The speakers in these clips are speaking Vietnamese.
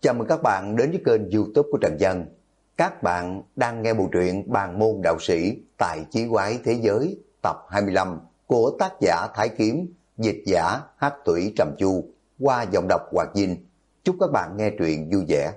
Chào mừng các bạn đến với kênh YouTube của Trần Dân. Các bạn đang nghe bộ truyện Bàn môn đạo sĩ tại chí quái thế giới tập 25 của tác giả Thái Kiếm, dịch giả Hắc Thủy Trầm Chu qua giọng đọc Hoạt Dinh. Chúc các bạn nghe truyện vui vẻ.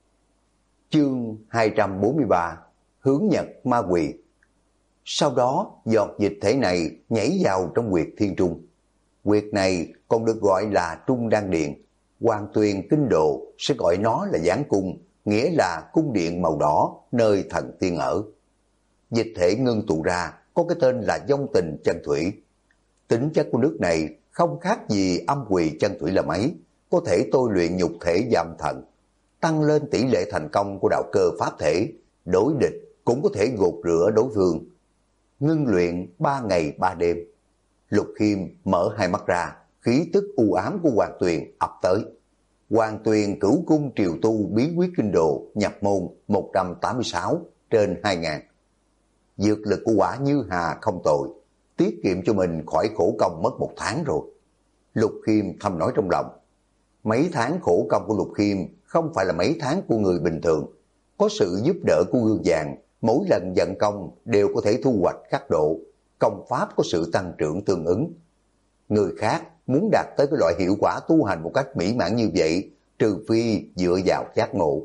Chương 243 Hướng Nhật Ma Quỷ. Sau đó giọt dịch thể này nhảy vào trong huyệt thiên trung. Huyệt này còn được gọi là Trung Đan Điện. Hoàng Tuyền kinh độ sẽ gọi nó là giáng cung, nghĩa là cung điện màu đỏ nơi thần tiên ở. Dịch thể ngưng tụ ra có cái tên là Vong Tình Chân Thủy. Tính chất của nước này không khác gì âm quỳ chân thủy là mấy, có thể tôi luyện nhục thể giảm thần, tăng lên tỷ lệ thành công của đạo cơ pháp thể, đối địch cũng có thể gột rửa đối phương. Ngưng luyện 3 ngày 3 đêm. Lục Khiêm mở hai mắt ra, khí tức u ám của Hoàng Tuyền ập tới. Hoàng Tuyền cửu cung triều tu bí quyết kinh độ nhập môn 186 trên 2000. Dược lực của quả Như Hà không tồi, tiết kiệm cho mình khỏi khổ công mất 1 tháng rồi. Lục Khiêm thầm nói trong lòng. Mấy tháng khổ công của Lục Khiêm không phải là mấy tháng của người bình thường. Có sự giúp đỡ của gương vàng, mỗi lần vận công đều có thể thu hoạch khắc độ, công pháp có sự tăng trưởng tương ứng. Người khác muốn đạt tới cái loại hiệu quả tu hành một cách mỹ mãn như vậy, trừ phi dựa vào giác ngộ.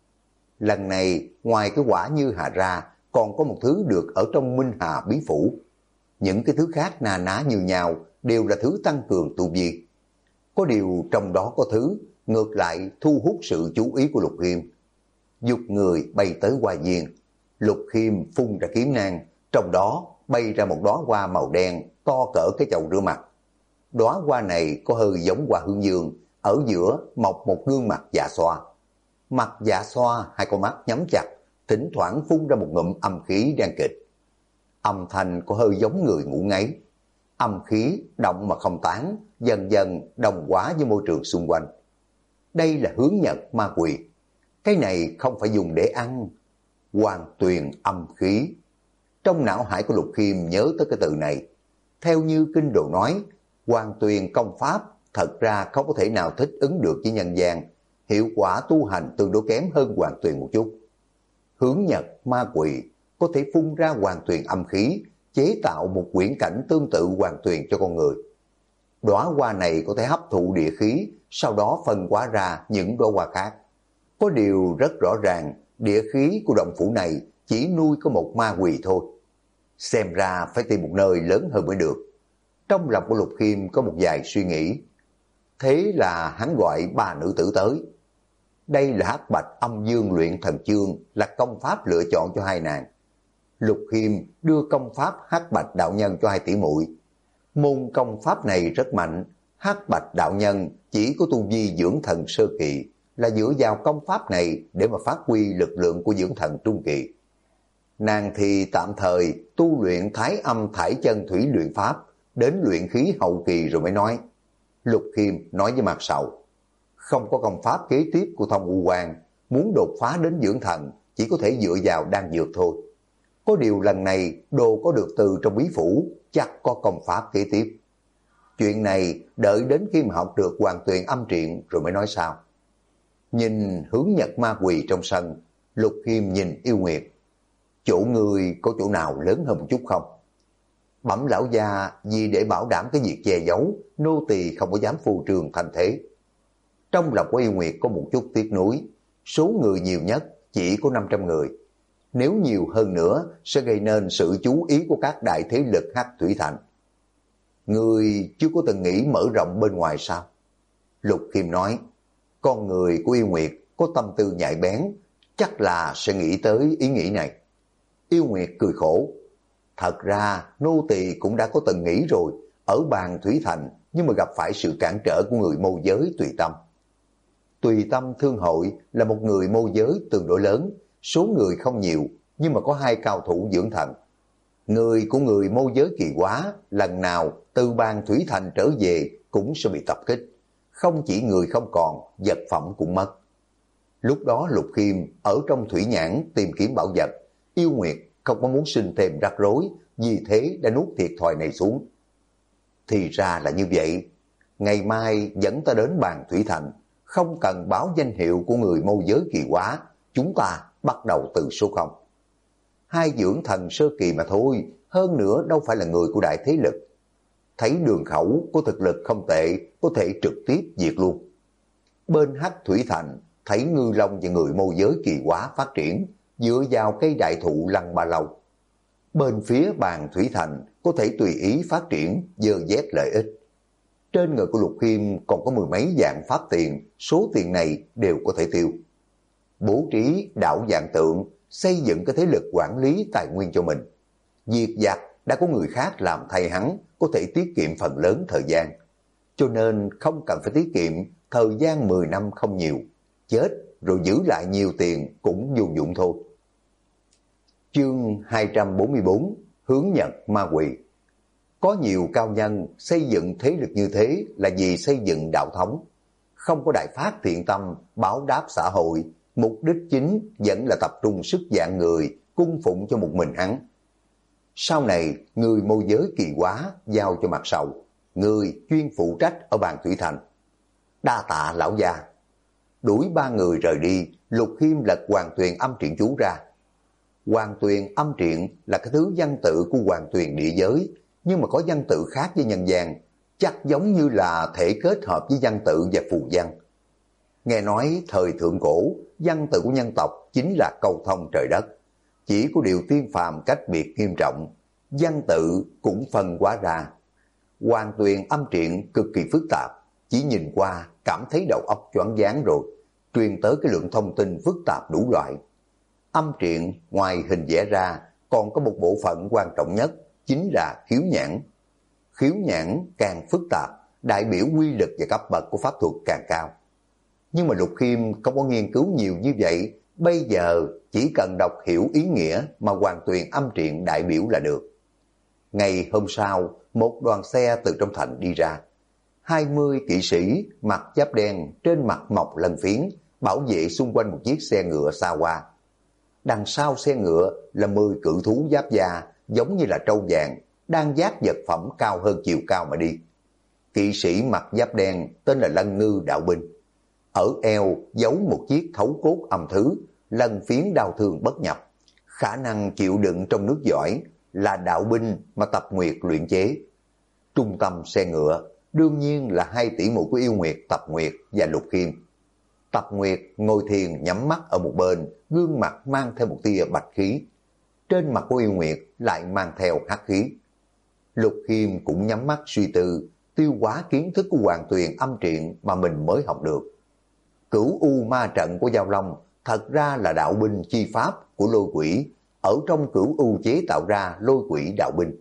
Lần này, ngoài cái quả Như Hà ra, còn có một thứ được ở trong Minh Hà Bí Phủ. Những cái thứ khác na ná như nhau đều là thứ tăng cường tu vi. Có điều trong đó có thứ ngược lại thu hút sự chú ý của Lục Khiêm. Dục người bay tới hoa viên, Lục Khiêm phun ra kiếm nang, trong đó bay ra một đóa hoa màu đen to cỡ cái chậu rửa mặt. Đóa hoa này có hơi giống hoa hương dương, ở giữa mọc một gương mặt dạ xoa. Mặt dạ xoa, hai con mắt nhắm chặt, thỉnh thoảng phun ra một ngụm âm khí đen kịch. Âm thanh có hơi giống người ngủ ngáy. Âm khí động mà không tán, dần dần đồng hóa với môi trường xung quanh. Đây là hướng Nhật ma quỷ. Cái này không phải dùng để ăn. Hoàng Tuyền âm khí. Trong não hải của Lục Khiêm nhớ tới cái từ này. Theo như kinh đồ nói, Hoàng Tuyền công pháp thật ra không có thể nào thích ứng được với nhân gian, hiệu quả tu hành tương đối kém hơn Hoàng Tuyền một chút. Hướng Nhật ma quỷ có thể phun ra Hoàng Tuyền âm khí, chế tạo một quyển cảnh tương tự Hoàng Tuyền cho con người. Đóa hoa này có thể hấp thụ địa khí, sau đó phân hóa ra những đóa hoa khác. Có điều rất rõ ràng, địa khí của động phủ này chỉ nuôi có một ma quỷ thôi. Xem ra phải tìm một nơi lớn hơn mới được. Trong lòng của Lục Khiêm có một vài suy nghĩ. Thế là hắn gọi 3 nữ tử tới. Đây là Hắc Bạch Âm Dương Luyện Thần Chương, là công pháp lựa chọn cho hai nàng. Lục Khiêm đưa công pháp Hắc Bạch Đạo Nhân cho hai tỷ muội. Môn công pháp này rất mạnh. Hắc Bạch Đạo Nhân chỉ có tu vi dưỡng thần sơ kỳ, là dựa vào công pháp này để mà phát huy lực lượng của dưỡng thần trung kỳ. Nàng thì tạm thời tu luyện Thái Âm Thải Chân Thủy luyện pháp, đến luyện khí hậu kỳ rồi mới nói. Lục Khiêm nói với Mạc Sầu, không có công pháp kế tiếp của Thông U Quan, muốn đột phá đến dưỡng thần chỉ có thể dựa vào đan dược thôi. Có điều lần này đồ có được từ trong bí phủ, chắc có công pháp kế tiếp. Chuyện này đợi đến khi mà học được Hoàng Tuyền âm triện rồi mới nói sao. Nhìn hướng Nhật ma quỷ trong sân, Lục Khiêm nhìn Yêu Nguyệt. Chỗ người có chỗ nào lớn hơn một chút không? Bẩm lão gia, vì để bảo đảm cái việc che giấu, nô tỳ không có dám phô trương thành thế. Trong lòng của Yêu Nguyệt có một chút tiếc nuối, số người nhiều nhất chỉ có 500 người. Nếu nhiều hơn nữa sẽ gây nên sự chú ý của các đại thế lực Hắc Thủy Thành. Người chưa có từng nghĩ mở rộng bên ngoài sao? Lục Khiêm nói, con người của Yêu Nguyệt có tâm tư nhạy bén, chắc là sẽ nghĩ tới ý nghĩ này. Yêu Nguyệt cười khổ. Thật ra nô tỳ cũng đã có từng nghĩ rồi, ở Bàn Thủy Thành, nhưng mà gặp phải sự cản trở của người môi giới Tùy Tâm. Tùy Tâm Thương Hội là một người môi giới tương đối lớn, số người không nhiều, nhưng mà có 2 cao thủ dưỡng thần. Người của người môi giới kỳ quá, lần nào từ Bàn Thủy Thành trở về cũng sẽ bị tập kích. Không chỉ người không còn, vật phẩm cũng mất. Lúc đó Lục Khiêm ở trong thủy nhãn tìm kiếm bảo vật, Yêu Nguyệt không có muốn sinh thêm rắc rối, vì thế đã nuốt thiệt thòi này xuống. Thì ra là như vậy. Ngày mai dẫn ta đến Bàn Thủy Thành, không cần báo danh hiệu của người môi giới kỳ quá, chúng ta bắt đầu từ số 0. Hai dưỡng thần sơ kỳ mà thôi, hơn nữa đâu phải là người của đại thế lực. Thấy Đường Khẩu có thực lực không tệ, có thể trực tiếp diệt luôn. Bên Hắc Thủy Thành, thấy Ngư Long và người môi giới kỳ quá phát triển, dựa vào cây đại thụ Lăng Ba Lâu. Bên phía Bàn Thủy Thành có thể tùy ý phát triển, dơ dét lợi ích. Trên người của Lục Khiêm còn có mười mấy dạng pháp tiền, số tiền này đều có thể tiêu. Bố trí đạo dạng tượng, xây dựng cái thế lực quản lý tài nguyên cho mình. Diệt giặc đã có người khác làm thay hắn, có thể tiết kiệm phần lớn thời gian. Cho nên không cần phải tiết kiệm, thời gian 10 năm không nhiều. Chết rồi giữ lại nhiều tiền cũng vô dụng thôi. Chương 244, hướng Nhật ma quỷ. Có nhiều cao nhân xây dựng thế lực như thế là vì xây dựng đạo thống. Không có đại phát thiện tâm, báo đáp xã hội, mục đích chính vẫn là tập trung sức dạng người, cung phụng cho một mình hắn. Sau này, người môi giới kỳ quá giao cho Mặt Sầu, người chuyên phụ trách ở Bàn Thủy Thành. Đa tạ lão gia. Đuổi ba người rời đi, Lục Khiêm lật Hoàng Tuyền âm truyện chú ra. Hoàng Tuyền âm truyện là cái thứ văn tự của Hoàng Tuyền địa giới, nhưng mà có văn tự khác với nhân gian, chắc giống như là thể kết hợp với văn tự và phù văn. Nghe nói thời thượng cổ, văn tự của nhân tộc chính là câu thông trời đất. Chỉ có điều tiên phàm cách biệt nghiêm trọng, văn tự cũng phân hóa ra. Hoàng Tuyền âm truyện cực kỳ phức tạp, chỉ nhìn qua cảm thấy đầu óc choáng váng rồi, truyền tới cái lượng thông tin phức tạp đủ loại. Âm truyện ngoài hình vẽ ra còn có một bộ phận quan trọng nhất, chính là khiếu nhãn. Khiếu nhãn càng phức tạp, đại biểu quy lực và cấp bậc của pháp thuật càng cao. Nhưng mà Lục Khiêm không có nghiên cứu nhiều như vậy, bây giờ chỉ cần đọc hiểu ý nghĩa mà Hoàng Tuyền âm truyện đại biểu là được. Ngày hôm sau, một đoàn xe từ trong thành đi ra. 20 kỵ sĩ mặc giáp đen, trên mặt mọc lân phiến, bảo vệ xung quanh một chiếc xe ngựa xa hoa. Đằng sau xe ngựa là 10 cự thú giáp da, giống như là trâu vàng, đang vác vật phẩm cao hơn chiều cao mà đi. Kỵ sĩ mặc giáp đen tên là Lân Ngư đạo binh. Ở eo giấu một chiếc thấu cốt âm thứ, lân phiến đau thương bất nhập. Khả năng chịu đựng trong nước giỏi, là đạo binh mà Tập Nguyệt luyện chế. Trung tâm xe ngựa đương nhiên là 2 tỷ muội của yêu nguyệt Tập Nguyệt và Lục Khiêm. Tập Nguyệt ngồi thiền nhắm mắt ở một bên, gương mặt mang theo một tia bạch khí. Trên mặt của yêu nguyệt lại mang theo hắc khí. Lục Khiêm cũng nhắm mắt suy tư, tiêu hóa kiến thức của Hoàng Tuyền âm truyện mà mình mới học được. Cửu U ma trận của Giao Long thật ra là đạo binh chi pháp của lôi quỷ, ở trong Cửu U chế tạo ra lôi quỷ đạo binh.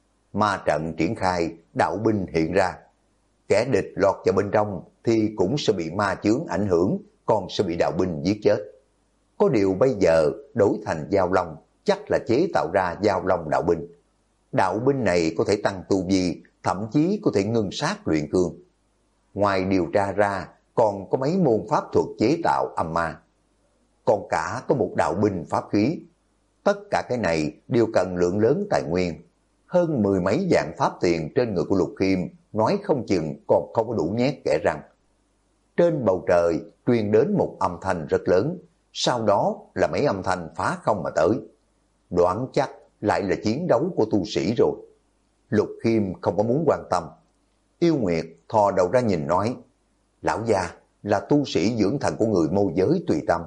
Ma trận triển khai, đạo binh hiện ra. Kẻ địch lọt vào bên trong thì cũng sẽ bị ma chướng ảnh hưởng, còn sẽ bị đạo binh giết chết. Có điều bây giờ đổi thành Giao Long, chắc là chế tạo ra Giao Long đạo binh. Đạo binh này có thể tăng tu vi, thậm chí có thể ngưng sát luyện cương. Ngoài điều tra ra, còn có mấy môn pháp thuật chế tạo âm ma. Còn cả có một đạo binh pháp khí. Tất cả cái này đều cần lượng lớn tài nguyên. Hơn 10 mấy vạn pháp tiền trên người của Lục Khiêm, nói không chừng còn không có đủ nhét kẻ răng. Trên bầu trời truyền đến một âm thanh rất lớn, sau đó là mấy âm thanh phá không mà tới. Đoán chắc lại là chiến đấu của tu sĩ rồi. Lục Khiêm không có muốn quan tâm. Yêu Nguyệt thò đầu ra nhìn nói, lão già là tu sĩ dưỡng thần của người môi giới tùy tâm.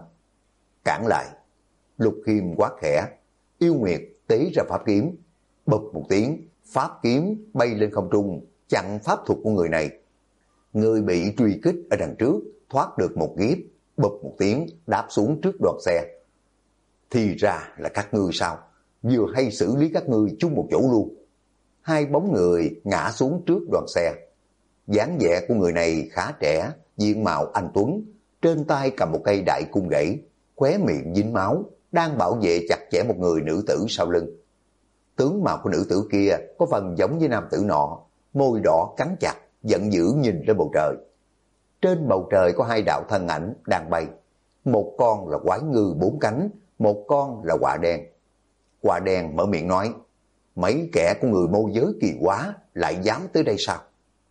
Cản lại. Lục Khiêm quá khẽ. Yêu Nguyệt tế ra pháp kiếm. Bụp một tiếng, pháp kiếm bay lên không trung, chặn pháp thuật của người này. Người bị truy kích ở đằng trước, thoát được một kiếp, bụp một tiếng, đáp xuống trước đoàn xe. Thì ra là các ngươi sao? Vừa hay xử lý các ngươi chung một chỗ luôn. 2 bóng người ngã xuống trước đoàn xe. Dáng vẻ của người này khá trẻ, diện mạo anh tuấn, trên tay cầm một cây đại cung gãy, khóe miệng dính máu, đang bảo vệ chặt chẽ một người nữ tử sau lưng. Tướng mạo của nữ tử kia có phần giống với nam tử nọ, môi đỏ cắn chặt, giận dữ nhìn lên bầu trời. Trên bầu trời có 2 đạo thân ảnh đang bay. Một con là quái ngư 4 cánh, một con là quạ đen. Quạ đen mở miệng nói, mấy kẻ của người môi giới kỳ quá lại dám tới đây sao?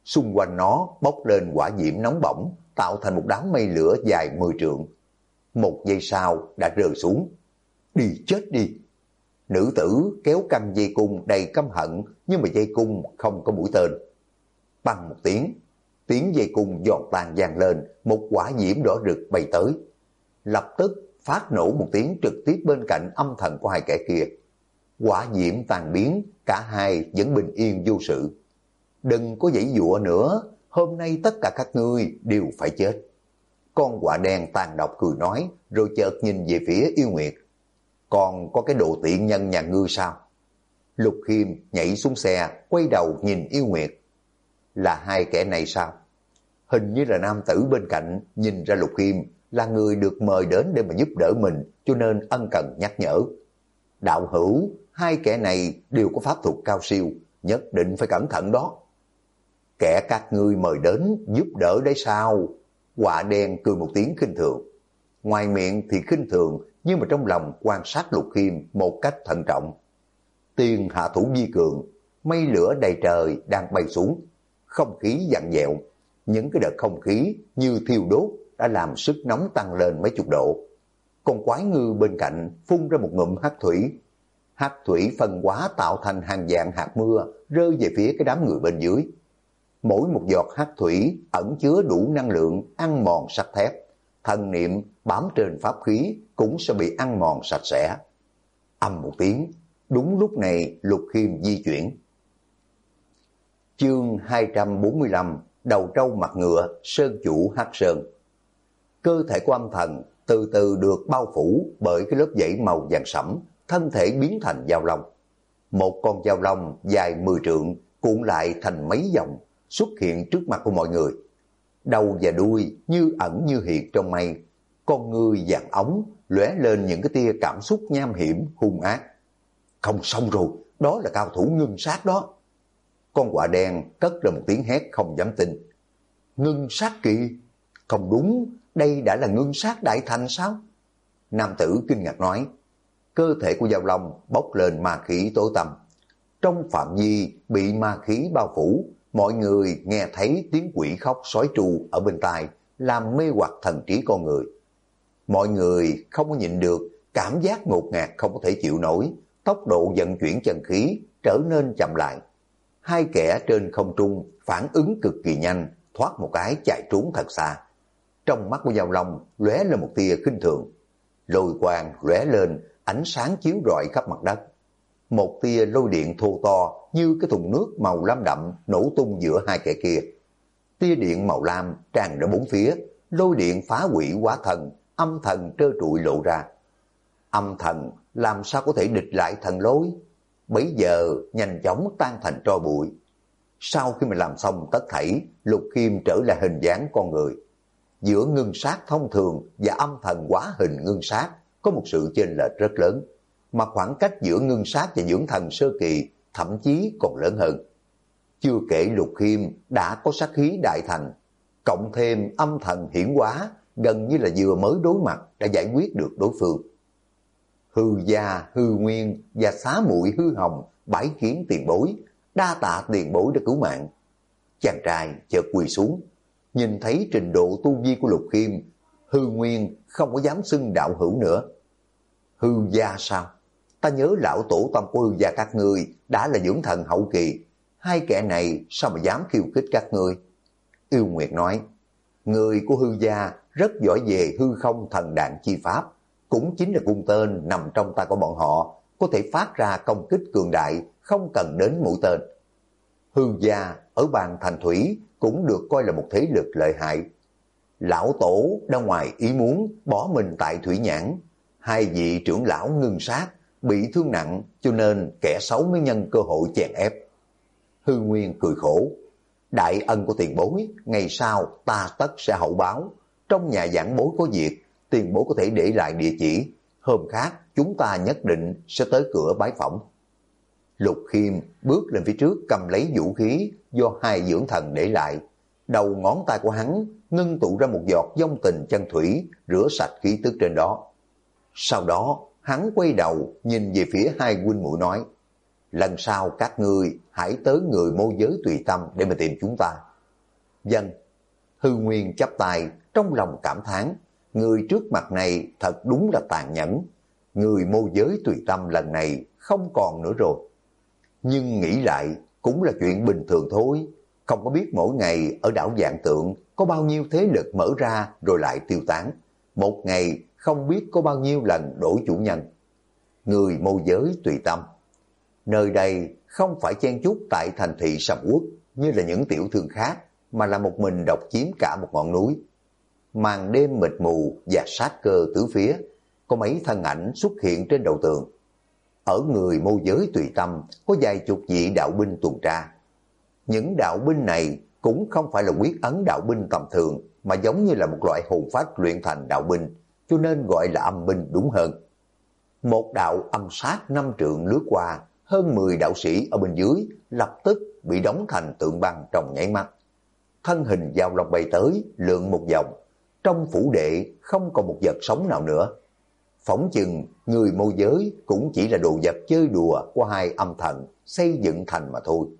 xung quanh nó bốc lên hỏa diễm nóng bỏng, tạo thành một đám mây lửa dài 10 trượng. Một giây sau đã rơi xuống. Đi chết đi! Nữ tử kéo căng dây cung đầy căm hận, nhưng mà dây cung không có mũi tên. Băng một tiếng dây cung giòn tan vang lên, một hỏa diễm đỏ rực bay tới. Lập tức phát nổ một tiếng trực tiếp bên cạnh âm thần của hai kẻ kia. Hỏa diễm tan biến, cả hai vẫn bình yên vô sự. Đừng có giãy giụa nữa, hôm nay tất cả các ngươi đều phải chết. Con quạ đen tàn độc cười nói, rồi chợt nhìn về phía Yêu Nguyệt. Còn có cái đồ tiện nhân nhà ngươi sao? Lục Khiêm nhảy xuống xe, quay đầu nhìn Yêu Nguyệt. Là hai kẻ này sao? Hình như là nam tử bên cạnh nhìn ra Lục Khiêm là người được mời đến để mà giúp đỡ mình, cho nên ân cần nhắc nhở. Đạo hữu, hai kẻ này đều có pháp thuật cao siêu, nhất định phải cẩn thận đó. Kẻ các ngươi mời đến giúp đỡ đấy sao? Quạ đen cười một tiếng khinh thường. Ngoài miệng thì khinh thường, nhưng mà trong lòng quan sát Lục Khiêm một cách thận trọng. Tiên hạ thủ vi cường, mây lửa đầy trời đang bay xuống, không khí vặn vẹo, những cái đợt không khí như thiêu đốt đã làm sức nóng tăng lên mấy chục độ. Con quái ngư bên cạnh phun ra một ngụm hắc thủy. Hắc thủy phân hóa tạo thành hàng vạn hạt mưa rơi về phía cái đám người bên dưới. Mỗi một giọt hắc thủy ẩn chứa đủ năng lượng ăn mòn sắt thép, thần niệm bám trên pháp khí cũng sẽ bị ăn mòn sạch sẽ. Ầm một tiếng, đúng lúc này Lục Khiêm di chuyển. Chương 245, đầu trâu mặt ngựa, sơn chủ hắc sơn. Cơ thể của âm thần từ từ được bao phủ bởi cái lớp dãy màu vàng sẫm, thân thể biến thành dao long. Một con dao long dài 10 trượng cuộn lại thành mấy vòng, xuất hiện trước mặt của mọi người. Đầu và đuôi như ẩn như hiện trong mây, con ngươi vàng ống lóe lên những cái tia cảm xúc nham hiểm hung ác. Không xong rồi, đó là cao thủ ngưng sát đó. Con quạ đen cất ra một tiếng hét không dám tin. Ngưng sát kỳ? Không đúng, đây đã là ngưng sát đại thành sao? Nam tử kinh ngạc nói. Cơ thể của dao long bốc lên ma khí tối tăm. Trong phạm vi bị ma khí bao phủ, mọi người nghe thấy tiếng quỷ khóc sói tru ở bên tai, làm mê hoặc thần trí con người. Mọi người không có nhịn được, cảm giác ngột ngạt không có thể chịu nổi, tốc độ vận chuyển chân khí trở nên chậm lại. Hai kẻ trên không trung phản ứng cực kỳ nhanh, thoát một cái chạy trốn thật xa. Trong mắt của dao long lóe lên một tia khinh thường. Lôi quang lóe lên, ánh sáng chiếu rọi khắp mặt đất. Một tia lôi điện thô to như cái thùng nước màu lam đậm nổ tung giữa hai kẻ kia. Tia điện màu lam tràn ra bốn phía, lôi điện phá hủy hóa thần, âm thần trơ trụi lộ ra. Âm thần làm sao có thể địch lại thần lôi? Bấy giờ nhanh chóng tan thành tro bụi. Sau khi mà làm xong tất thảy, Lục Khiêm trở lại hình dáng con người. Giữa ngưng sát thông thường và âm thần hóa hình ngưng sát có một sự chênh lệch rất lớn, mà khoảng cách giữa ngưng sát và dưỡng thần sơ kỳ thậm chí còn lớn hơn. Chưa kể Lục Khiêm đã có sát khí đại thành, cộng thêm âm thần hiển hóa, gần như là vừa mới đối mặt đã giải quyết được đối phương. Hư gia, hư nguyên và xá muội hư hồng bái kiến tiền bối, đa tạ tiền bối đã cứu mạng. Chàng trai chợt quỳ xuống, nhìn thấy trình độ tu vi của Lục Khiêm, hư nguyên không có dám xưng đạo hữu nữa. Hư gia sao? Ta nhớ lão tổ tông của hư gia các ngươi đã là dưỡng thần hậu kỳ, hai kẻ này sao mà dám khiêu khích các ngươi? Yêu Nguyệt nói, người của hư gia rất giỏi về hư không thần đạn chi pháp, cũng chính là cung tên nằm trong tay của bọn họ, có thể phát ra công kích cường đại, không cần đến mũi tên. Hư gia ở bàn thành thủy cũng được coi là một thế lực lợi hại. Lão tổ ra ngoài ý muốn bỏ mình tại thủy nhãn, hai vị trưởng lão ngưng sát bị thương nặng, cho nên kẻ xấu mới nhân cơ hội chèn ép. Hư Nguyên cười khổ, đại ân của tiền bối, ngày sau ta tất sẽ hậu báo. Trong nhà giảng bối có việc, tiền bối có thể để lại địa chỉ, hôm khác chúng ta nhất định sẽ tới cửa bái phỏng. Lục Khiêm bước lên phía trước cầm lấy vũ khí do hai dưỡng thần để lại. Đầu ngón tay của hắn ngưng tụ ra một giọt vong tình chân thủy, rửa sạch khí tức trên đó. Sau đó hắn quay đầu nhìn về phía hai huynh muội nói, lần sau các ngươi hãy tới người môi giới tùy tâm để mà tìm chúng ta. Dân. Hư Nguyên chắp tay, trong lòng cảm thán, người trước mặt này thật đúng là tàn nhẫn. Người môi giới tùy tâm lần này không còn nữa rồi. Nhưng nghĩ lại cũng là chuyện bình thường thôi. Không có biết mỗi ngày ở đảo Vạn Tượng có bao nhiêu thế lực mở ra rồi lại tiêu tán. Một ngày không biết có bao nhiêu lần đổi chủ nhân. Người môi giới tùy tâm. Nơi đây không phải chen chúc tại thành thị sầm uất như là những tiểu thương khác, mà là một mình độc chiếm cả một ngọn núi. Màn đêm mịt mù và sát cơ tứ phía, có mấy thân ảnh xuất hiện trên đầu tường. Ở người môi giới tùy tâm có vài chục vị đạo binh tuần tra. Những đạo binh này cũng không phải là quyết ấn đạo binh tầm thường, mà giống như là một loại hồn phách luyện thành đạo binh, cho nên gọi là âm binh đúng hơn. Một đạo âm sát 5 trượng lướt qua, hơn 10 đạo sĩ ở bên dưới lập tức bị đóng thành tượng băng trong nháy mắt. Thân hình Giao Long bay tới, lượn một vòng, trong phủ đệ không còn một vật sống nào nữa. Phỏng chừng người môi giới cũng chỉ là đồ vật chơi đùa của hai âm thần xây dựng thành mà thôi.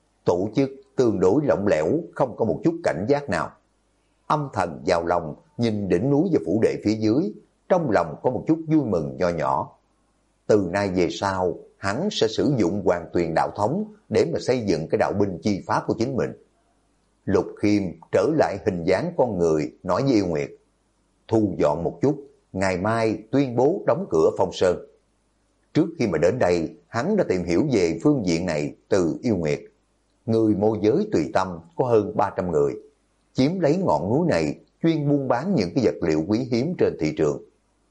Tổ chức tương đối lỏng lẻo, không có một chút cảnh giác nào. Âm thần Giao Long nhìn đỉnh núi và phủ đệ phía dưới, trong lòng có một chút vui mừng nho nhỏ. Từ nay về sau, hắn sẽ sử dụng Hoàng Tuyền đạo thống để mà xây dựng cái đạo binh chi pháp của chính mình. Lục Khiêm trở lại hình dáng con người, nói với Yêu Nguyệt, thu dọn một chút, ngày mai tuyên bố đóng cửa Phong Sơn. Trước khi mà đến đây, hắn đã tìm hiểu về phương diện này từ Yêu Nguyệt. Người môi giới tùy tâm có hơn 300 người, chiếm lấy ngọn núi này, chuyên buôn bán những cái vật liệu quý hiếm trên thị trường.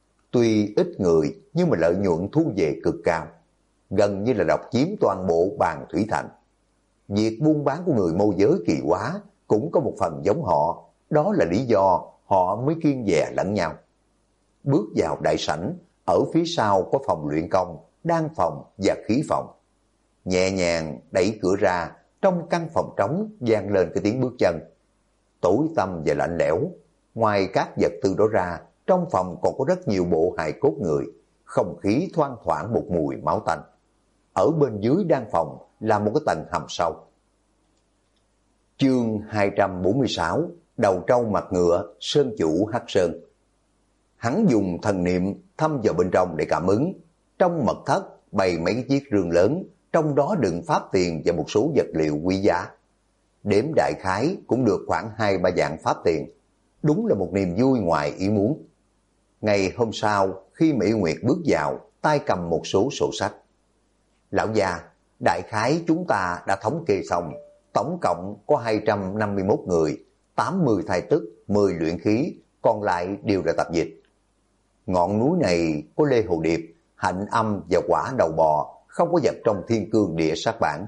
Tuy ít người nhưng mà lợi nhuận thu về cực cao, gần như là độc chiếm toàn bộ Bàn Thủy Thành. Việc buôn bán của người môi giới kỳ quá cũng có một phần giống họ, đó là lý do họ mới kiêng dè lẫn nhau. Bước vào đại sảnh, ở phía sau có phòng luyện công, đan phòng và khí phòng. Nhẹ nhàng đẩy cửa ra, trong căn phòng trống vang lên cái tiếng bước chân. Tối tăm và lạnh lẽo, ngoài các vật tư đó ra, trong phòng còn có rất nhiều bộ hài cốt người, không khí thoang thoảng một mùi máu tanh. Ở bên dưới đan phòng là một cái tầng hầm sâu. Chương 246, đầu trâu mặt ngựa, sơn chủ Hắc Sơn. Hắn dùng thần niệm thăm vào bên trong để cảm ứng. Trong mật thất bày mấy cái chiếc rương lớn, trong đó đựng pháp tiền và một số vật liệu quý giá. Đếm đại khái cũng được khoảng 2-3 vạn pháp tiền. Đúng là một niềm vui ngoài ý muốn. Ngày hôm sau, khi Mỹ Nguyệt bước vào, tay cầm một số sổ sách. Lão già, đại khái chúng ta đã thống kê xong, tổng cộng có 251 người, 80 thai tức, 10 luyện khí, còn lại đều là tập dịch. Ngọn núi này có Lê Hồ Điệp, Hạnh Âm và Quả Đầu Bò, không có vật trong Thiên Cương Địa Sát Bản.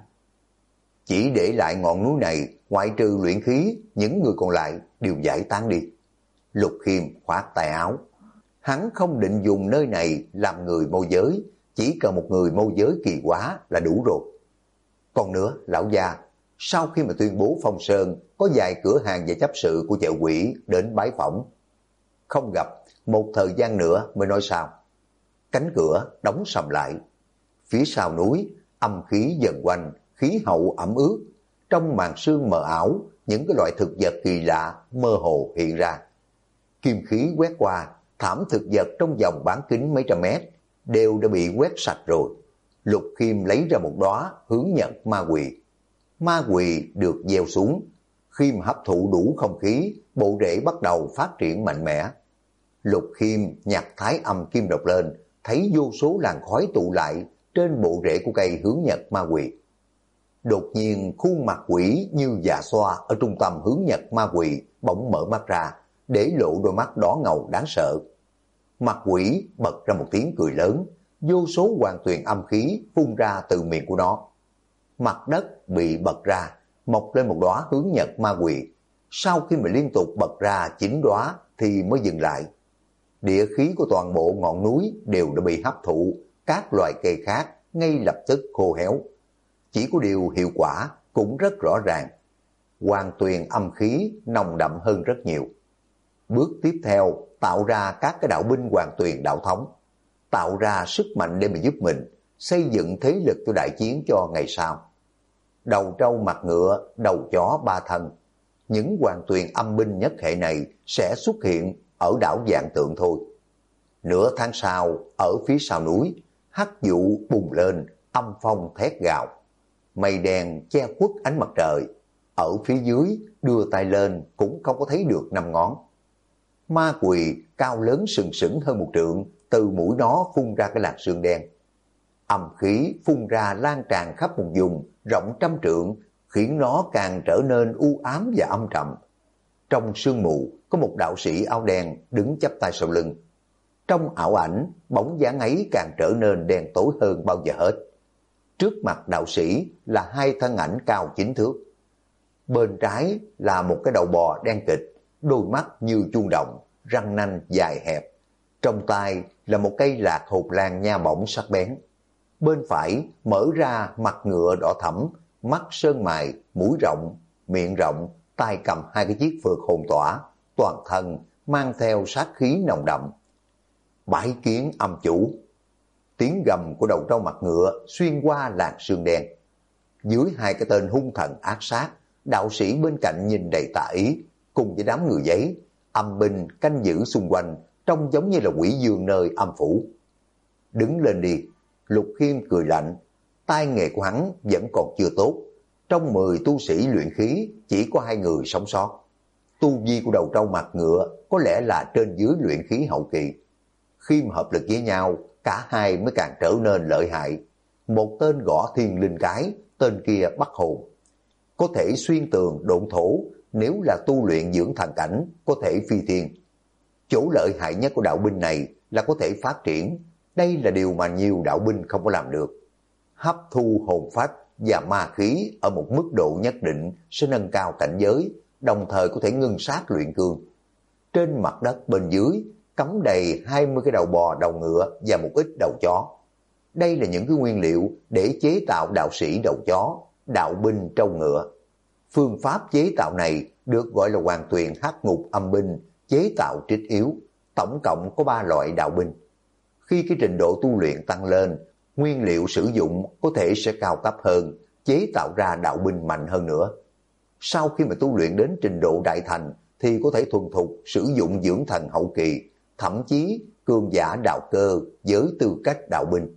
Chỉ để lại ngọn núi này, ngoại trừ luyện khí, những người còn lại đều giải tán đi. Lục Khiêm khoát tay áo. Hắn không định dùng nơi này làm người môi giới, chỉ cần một người môi giới kỳ quá là đủ rồi. Còn nữa, lão già, sau khi mà tuyên bố Phong Sơn, có vài cửa hàng và chấp sự của chợ quỷ đến bái phỏng. Không gặp, một thời gian nữa mới nói sao. Cánh cửa đóng sầm lại. Phía sau núi, âm khí dần quanh, khí hậu ẩm ướt. Trong màn sương mờ ảo, những cái loại thực vật kỳ lạ mơ hồ hiện ra. Kim khí quét qua, thảm thực vật trong vòng bán kính mấy trăm mét đều đã bị quét sạch rồi. Lục Khiêm lấy ra một đóa hướng nhận ma quỷ. Ma quỷ được gieo xuống. Khi mà hấp thụ đủ không khí, bộ rễ bắt đầu phát triển mạnh mẽ. Lục Khiêm nhặt thái âm kim độc lên, thấy vô số làn khói tụ lại trên bộ rễ của cây hướng nhật ma quỷ. Đột nhiên khuôn mặt quỷ như già xoa ở trung tâm hướng nhật ma quỷ bỗng mở mắt ra, để lộ đôi mắt đỏ ngầu đáng sợ. Mặt quỷ bật ra một tiếng cười lớn, vô số hoàng tuyền âm khí phun ra từ miệng của nó. Mặt đất bị bật ra, mọc lên một đóa hướng nhật ma quỷ. Sau khi mà liên tục bật ra 9 đóa thì mới dừng lại. Địa khí của toàn bộ ngọn núi đều đã bị hấp thụ, các loài cây khác ngay lập tức khô héo. Chỉ có điều hiệu quả cũng rất rõ ràng. Hoàng tuyền âm khí nồng đậm hơn rất nhiều. Bước tiếp theo, tạo ra các cái đạo binh hoàng tuyền đạo thống, tạo ra sức mạnh để mà giúp mình xây dựng thế lực cho đại chiến cho ngày sau. Đầu trâu mặt ngựa, đầu chó ba thân. những hoàng tuyền âm binh nhất hệ này sẽ xuất hiện ở đảo Vạn Tượng thôi. Nửa tháng sau, ở phía sau núi, hắc vụ bùng lên, âm phong thét gào. Mây đen che khuất ánh mặt trời, ở phía dưới đưa tay lên cũng không có thấy được 5 ngón. Ma quỳ cao lớn sừng sững hơn 1 trượng, từ mũi nó phun ra cái làn sương đen. Âm khí phun ra lan tràn khắp một vùng rộng trăm trượng, khiến nó càng trở nên u ám và âm trầm. Trong sương mù có một đạo sĩ áo đen đứng chắp tay sau lưng. Trong ảo ảnh, bóng dáng ấy càng trở nên đen tối hơn bao giờ hết. Trước mặt đạo sĩ là 2 thân ảnh cao 9 thước. Bên trái là một cái đầu bò đen kịt, đôi mắt như chuông đồng, răng nanh dài hẹp. Trong tay là một cây lạc hột lan nha bổng sắc bén. Bên phải mở ra mặt ngựa đỏ thẫm, mắt sơn mài, mũi rộng, miệng rộng, tay cầm 2 cái chiếc phược hồn tỏa, toàn thân mang theo sát khí nồng đậm. Bái kiến âm chủ. Tiếng gầm của đầu trâu mặt ngựa xuyên qua làn sương đen. Dưới 2 cái tên hung thần ác sát, đạo sĩ bên cạnh nhìn đầy tà ý, cùng với đám người giấy, âm binh canh giữ xung quanh, trông giống như là quỷ dương nơi âm phủ. Đứng lên đi. Lục Khiêm cười lạnh, tay nghề của hắn vẫn còn chưa tốt. Trong 10 tu sĩ luyện khí chỉ có 2 người sống sót. Tu vi của đầu trâu mặt ngựa có lẽ là trên dưới luyện khí hậu kỳ. Khiêm hợp lực với nhau, cả hai mới càng trở nên lợi hại. Một tên gõ thiên linh cái, tên kia bắt hồn. Có thể xuyên tường độn thổ, nếu là tu luyện dưỡng thần cảnh, có thể phi thiên. Chỗ lợi hại nhất của đạo binh này là có thể phát triển. Đây là điều mà nhiều đạo binh không có làm được. Hấp thu hồn phách và ma khí ở một mức độ nhất định sẽ nâng cao cảnh giới, đồng thời có thể ngưng sát luyện cương. Trên mặt đất bên dưới cắm đầy 20 cái đầu bò, đầu ngựa và một ít đầu chó. Đây là những cái nguyên liệu để chế tạo đạo sĩ đầu chó, đạo binh trâu ngựa. Phương pháp chế tạo này được gọi là hoàn tuyền hắc ngục âm binh, chế tạo trích yếu. Tổng cộng có 3 loại đạo binh. Khi cái trình độ tu luyện tăng lên, nguyên liệu sử dụng có thể sẽ cao cấp hơn, chế tạo ra đạo binh mạnh hơn nữa. Sau khi mà tu luyện đến trình độ đại thành thì có thể thuần thục sử dụng dưỡng thần hậu kỳ, thậm chí cường giả đạo cơ với tư cách đạo binh.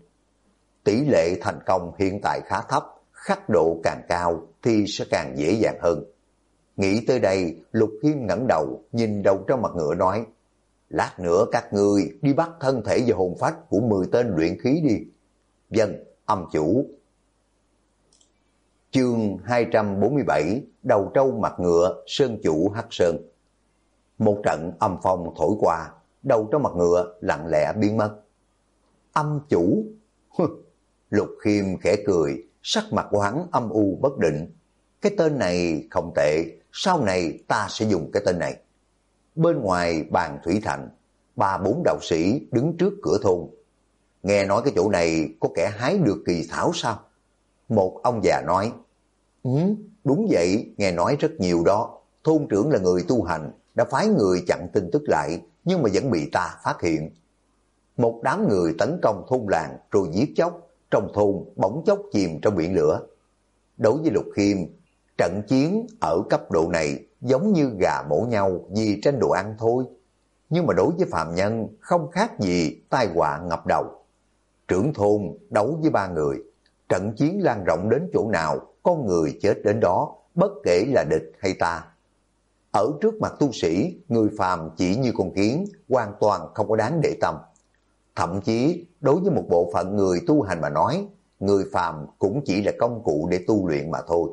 Tỷ lệ thành công hiện tại khá thấp, khắc độ càng cao thì sẽ càng dễ dàng hơn. Nghĩ tới đây, Lục Khiêm ngẩng đầu nhìn đầu trong mặt ngựa nói: lát nữa các ngươi đi bắt thân thể và hồn phách của 10 tên luyện khí đi. Vâng, âm chủ. Chương 247, đầu trâu mặt ngựa, sơn chủ Hắc Sơn. Một trận âm phong thổi qua, đầu trâu mặt ngựa lặng lẽ biến mất. Âm chủ? Lục Khiêm khẽ cười, sắc mặt của hắn âm u bất định. Cái tên này không tệ, sau này ta sẽ dùng cái tên này. Bên ngoài bàn thủy thành, 3-4 đạo sĩ đứng trước cửa thôn. Nghe nói cái chỗ này có kẻ hái được kỳ thảo sao? Một ông già nói: đúng vậy, nghe nói rất nhiều đó. Thôn trưởng là người tu hành, đã phái người chặn tin tức lại, nhưng mà vẫn bị ta phát hiện. Một đám người tấn công thôn làng rồi giết chóc, trong thôn bỗng chốc chìm trong biển lửa. Đối với Lục Khiêm, trận chiến ở cấp độ này giống như gà mổ nhau vì tranh đồ ăn thôi. Nhưng mà đối với phàm nhân không khác gì tai họa ngập đầu. Trưởng thôn đấu với 3 người, trận chiến lan rộng đến chỗ nào, con người chết đến đó, bất kể là địch hay ta. Ở trước mặt tu sĩ, người phàm chỉ như con kiến, hoàn toàn không có đáng để tâm. Thậm chí, đối với một bộ phận người tu hành mà nói, người phàm cũng chỉ là công cụ để tu luyện mà thôi.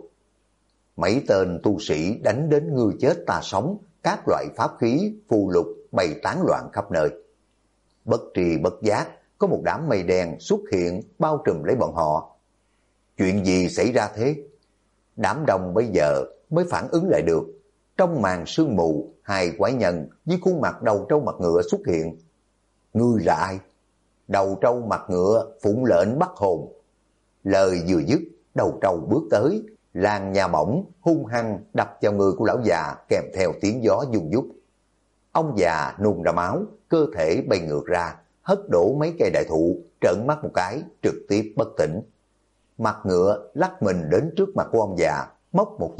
Mấy tên tu sĩ đánh đến ngươi chết ta sống, các loại pháp khí, phù lục bày tán loạn khắp nơi. Bất tri bất giác, có một đám mây đen xuất hiện bao trùm lấy bọn họ. Chuyện gì xảy ra thế? Đám đông bây giờ mới phản ứng lại được. Trong màn sương mù, 2 quái nhân với khuôn mặt đầu trâu mặt ngựa xuất hiện. Ngươi là ai? Đầu trâu mặt ngựa phụng lệnh bắt hồn. Lời vừa dứt, đầu trâu bước tới, làn nhà bổng hung hăng đập vào người của lão già kèm theo tiếng gió rung rúc. Ông già nôn ra máu, cơ thể bay ngược ra, hất đổ mấy cây đại thụ, trợn mắt một cái, trực tiếp bất tỉnh. Mặt ngựa lắc mình đến trước mặt của ông già, móc một vòng,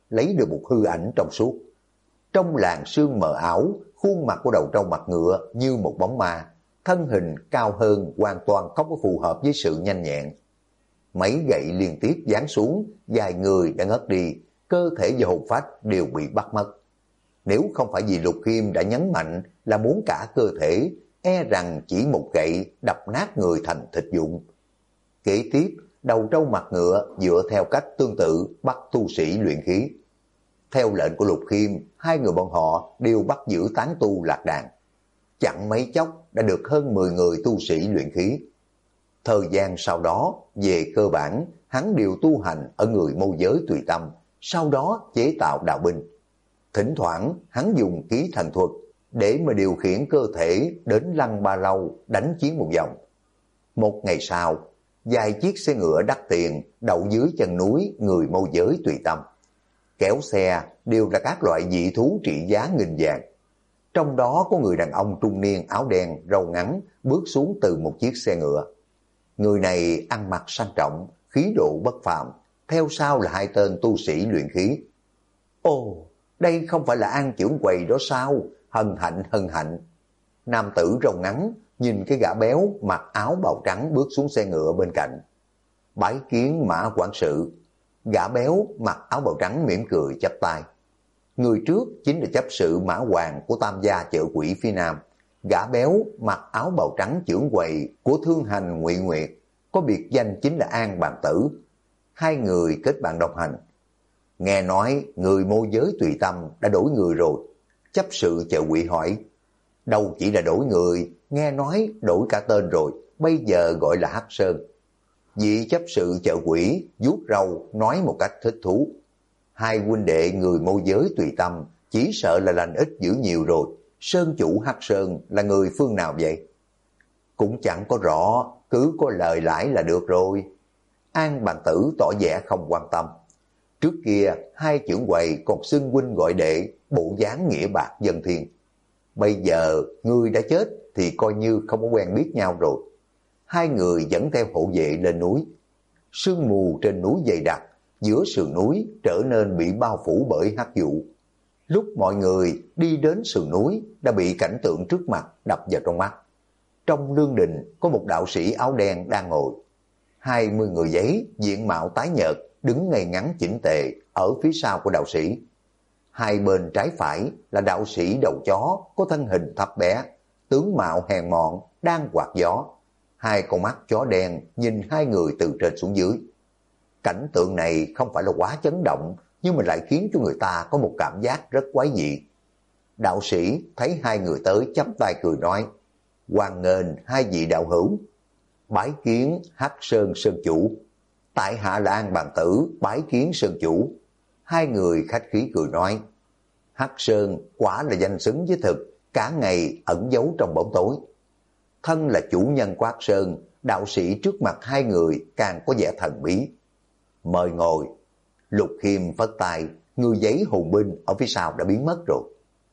lấy được một hư ảnh trong suốt. Trong làn sương mờ ảo, khuôn mặt của đầu trâu mặt ngựa như một bóng ma, thân hình cao hơn hoàn toàn không có phù hợp với sự nhanh nhẹn. Mấy gậy liên tiếp giáng xuống, vài người đã ngất đi, cơ thể và hồn phách đều bị bắt mất. Nếu không phải vì Lục Khiêm đã nhấn mạnh là muốn cả cơ thể, e rằng chỉ một gậy đập nát người thành thịt vụn. Kế tiếp, đầu trâu mặt ngựa dựa theo cách tương tự bắt tu sĩ luyện khí. Theo lệnh của Lục Khiêm, hai người bọn họ đều bắt giữ tán tu lạc đàn. Chẳng mấy chốc đã được hơn 10 người tu sĩ luyện khí. Thời gian sau đó, về cơ bản, hắn đều tu hành ở người môi giới tùy tâm, sau đó chế tạo đạo binh. Thỉnh thoảng, hắn dùng ký thần thuật để mà điều khiển cơ thể đến Lăng Ba Lâu đánh chiến một vòng. Một ngày sau, vài chiếc xe ngựa đắt tiền đậu dưới chân núi người môi giới tùy tâm. Kéo xe đều là các loại dị thú trị giá nghìn vàng. Trong đó có người đàn ông trung niên áo đen râu ngắn bước xuống từ một chiếc xe ngựa. Người này ăn mặc sang trọng, khí độ bất phàm, theo sau là hai tên tu sĩ luyện khí. Ồ, đây không phải là An trưởng quầy đó sao? Hân hạnh, hân hạnh. Nam tử râu ngắn nhìn cái gã béo mặc áo bào trắng bước xuống xe ngựa bên cạnh. Bái kiến Mã quản sự. Gã béo mặc áo bào trắng mỉm cười chắp tay. Người trước chính là chấp sự Mã Hoàng của Tam gia chợ quỷ phía Nam. Gã béo mặc áo bào trắng trưởng quầy của thương hành Ngụy Nguyệt, có biệt danh chính là An Bàn Tử. Hai người kết bạn đồng hành. Nghe nói người môi giới tùy tâm đã đổi người rồi. Chấp sự chợ quỷ hỏi. Đâu chỉ là đổi người, nghe nói đổi cả tên rồi, bây giờ gọi là Hắc Sơn. Vị chấp sự chợ quỷ vuốt râu nói một cách thích thú. Hai huynh đệ người môi giới tùy tâm chỉ sợ là lành ít dữ nhiều rồi. Sơn chủ Hắc Sơn là người phương nào vậy? Cũng chẳng có rõ, cứ có lời lãi là được rồi. An Bàn Tử tỏ vẻ không quan tâm. Trước kia hai trưởng quầy còn xưng huynh gọi đệ, bộ dáng nghĩa bạc dân thiên. Bây giờ người đã chết thì coi như không có quen biết nhau rồi. Hai người dẫn theo hộ vệ lên núi. Sương mù trên núi dày đặc, giữa sườn núi trở nên bị bao phủ bởi hắc vụ. Lúc mọi người đi đến sườn núi đã bị cảnh tượng trước mặt đập vào trong mắt. Trong lương đình có một đạo sĩ áo đen đang ngồi. 20 người giấy diện mạo tái nhợt đứng ngay ngắn chỉnh tề ở phía sau của đạo sĩ. Hai bên trái phải là đạo sĩ đầu chó có thân hình thấp bé, tướng mạo hèn mọn đang quạt gió. Hai con mắt chó đen nhìn hai người từ trên xuống dưới. Cảnh tượng này không phải là quá chấn động, nhưng mà lại khiến cho người ta có một cảm giác rất quái dị. Đạo sĩ thấy hai người tới chắp tay cười nói, hoan nghênh hai vị đạo hữu. Bái kiến Hắc Sơn Sơn chủ. Tại hạ là An Bàn Tử, bái kiến Sơn chủ. Hai người khách khí cười nói, Hắc Sơn quả là danh xứng với thực, cả ngày ẩn giấu trong bóng tối. Thân là chủ nhân của Hắc Sơn, đạo sĩ trước mặt hai người càng có vẻ thần bí. Mời ngồi. Lục Khiêm phất tay, người giấy hùng binh ở phía sau đã biến mất rồi.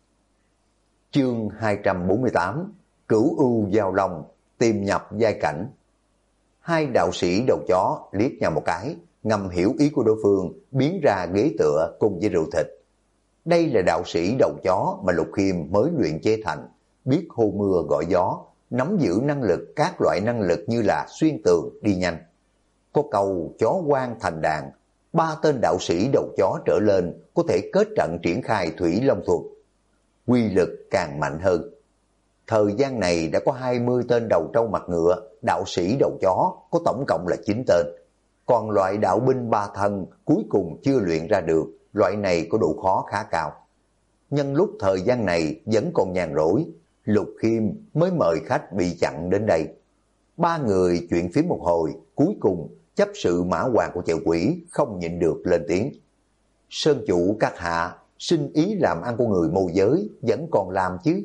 Chương 248, Cửu ưu giao long, tìm nhập giai cảnh. Hai đạo sĩ đầu chó liếc nhau một cái, ngầm hiểu ý của đối phương, biến ra ghế tựa cùng với rượu thịt. Đây là đạo sĩ đầu chó mà Lục Khiêm mới luyện chế thành, biết hô mưa gọi gió, nắm giữ năng lực các loại năng lực như là xuyên tường đi nhanh. Có câu chó quan thành đàn, 3 tên đạo sĩ đầu chó trở lên có thể kết trận triển khai thủy long thuật. Quy lực càng mạnh hơn. Thời gian này đã có 20 tên đầu trâu mặt ngựa, đạo sĩ đầu chó có tổng cộng là 9 tên. Còn loại đạo binh 3 thân cuối cùng chưa luyện ra được, loại này có độ khó khá cao. Nhân lúc thời gian này vẫn còn nhàn rỗi, Lục Khiêm mới mời khách bị chặn đến đây. 3 người chuyện phím một hồi, cuối cùng chấp sự Mã Hoàng của chợ quỷ không nhịn được lên tiếng. Sơn chủ các hạ, xin ý làm ăn của người môi giới vẫn còn làm chứ?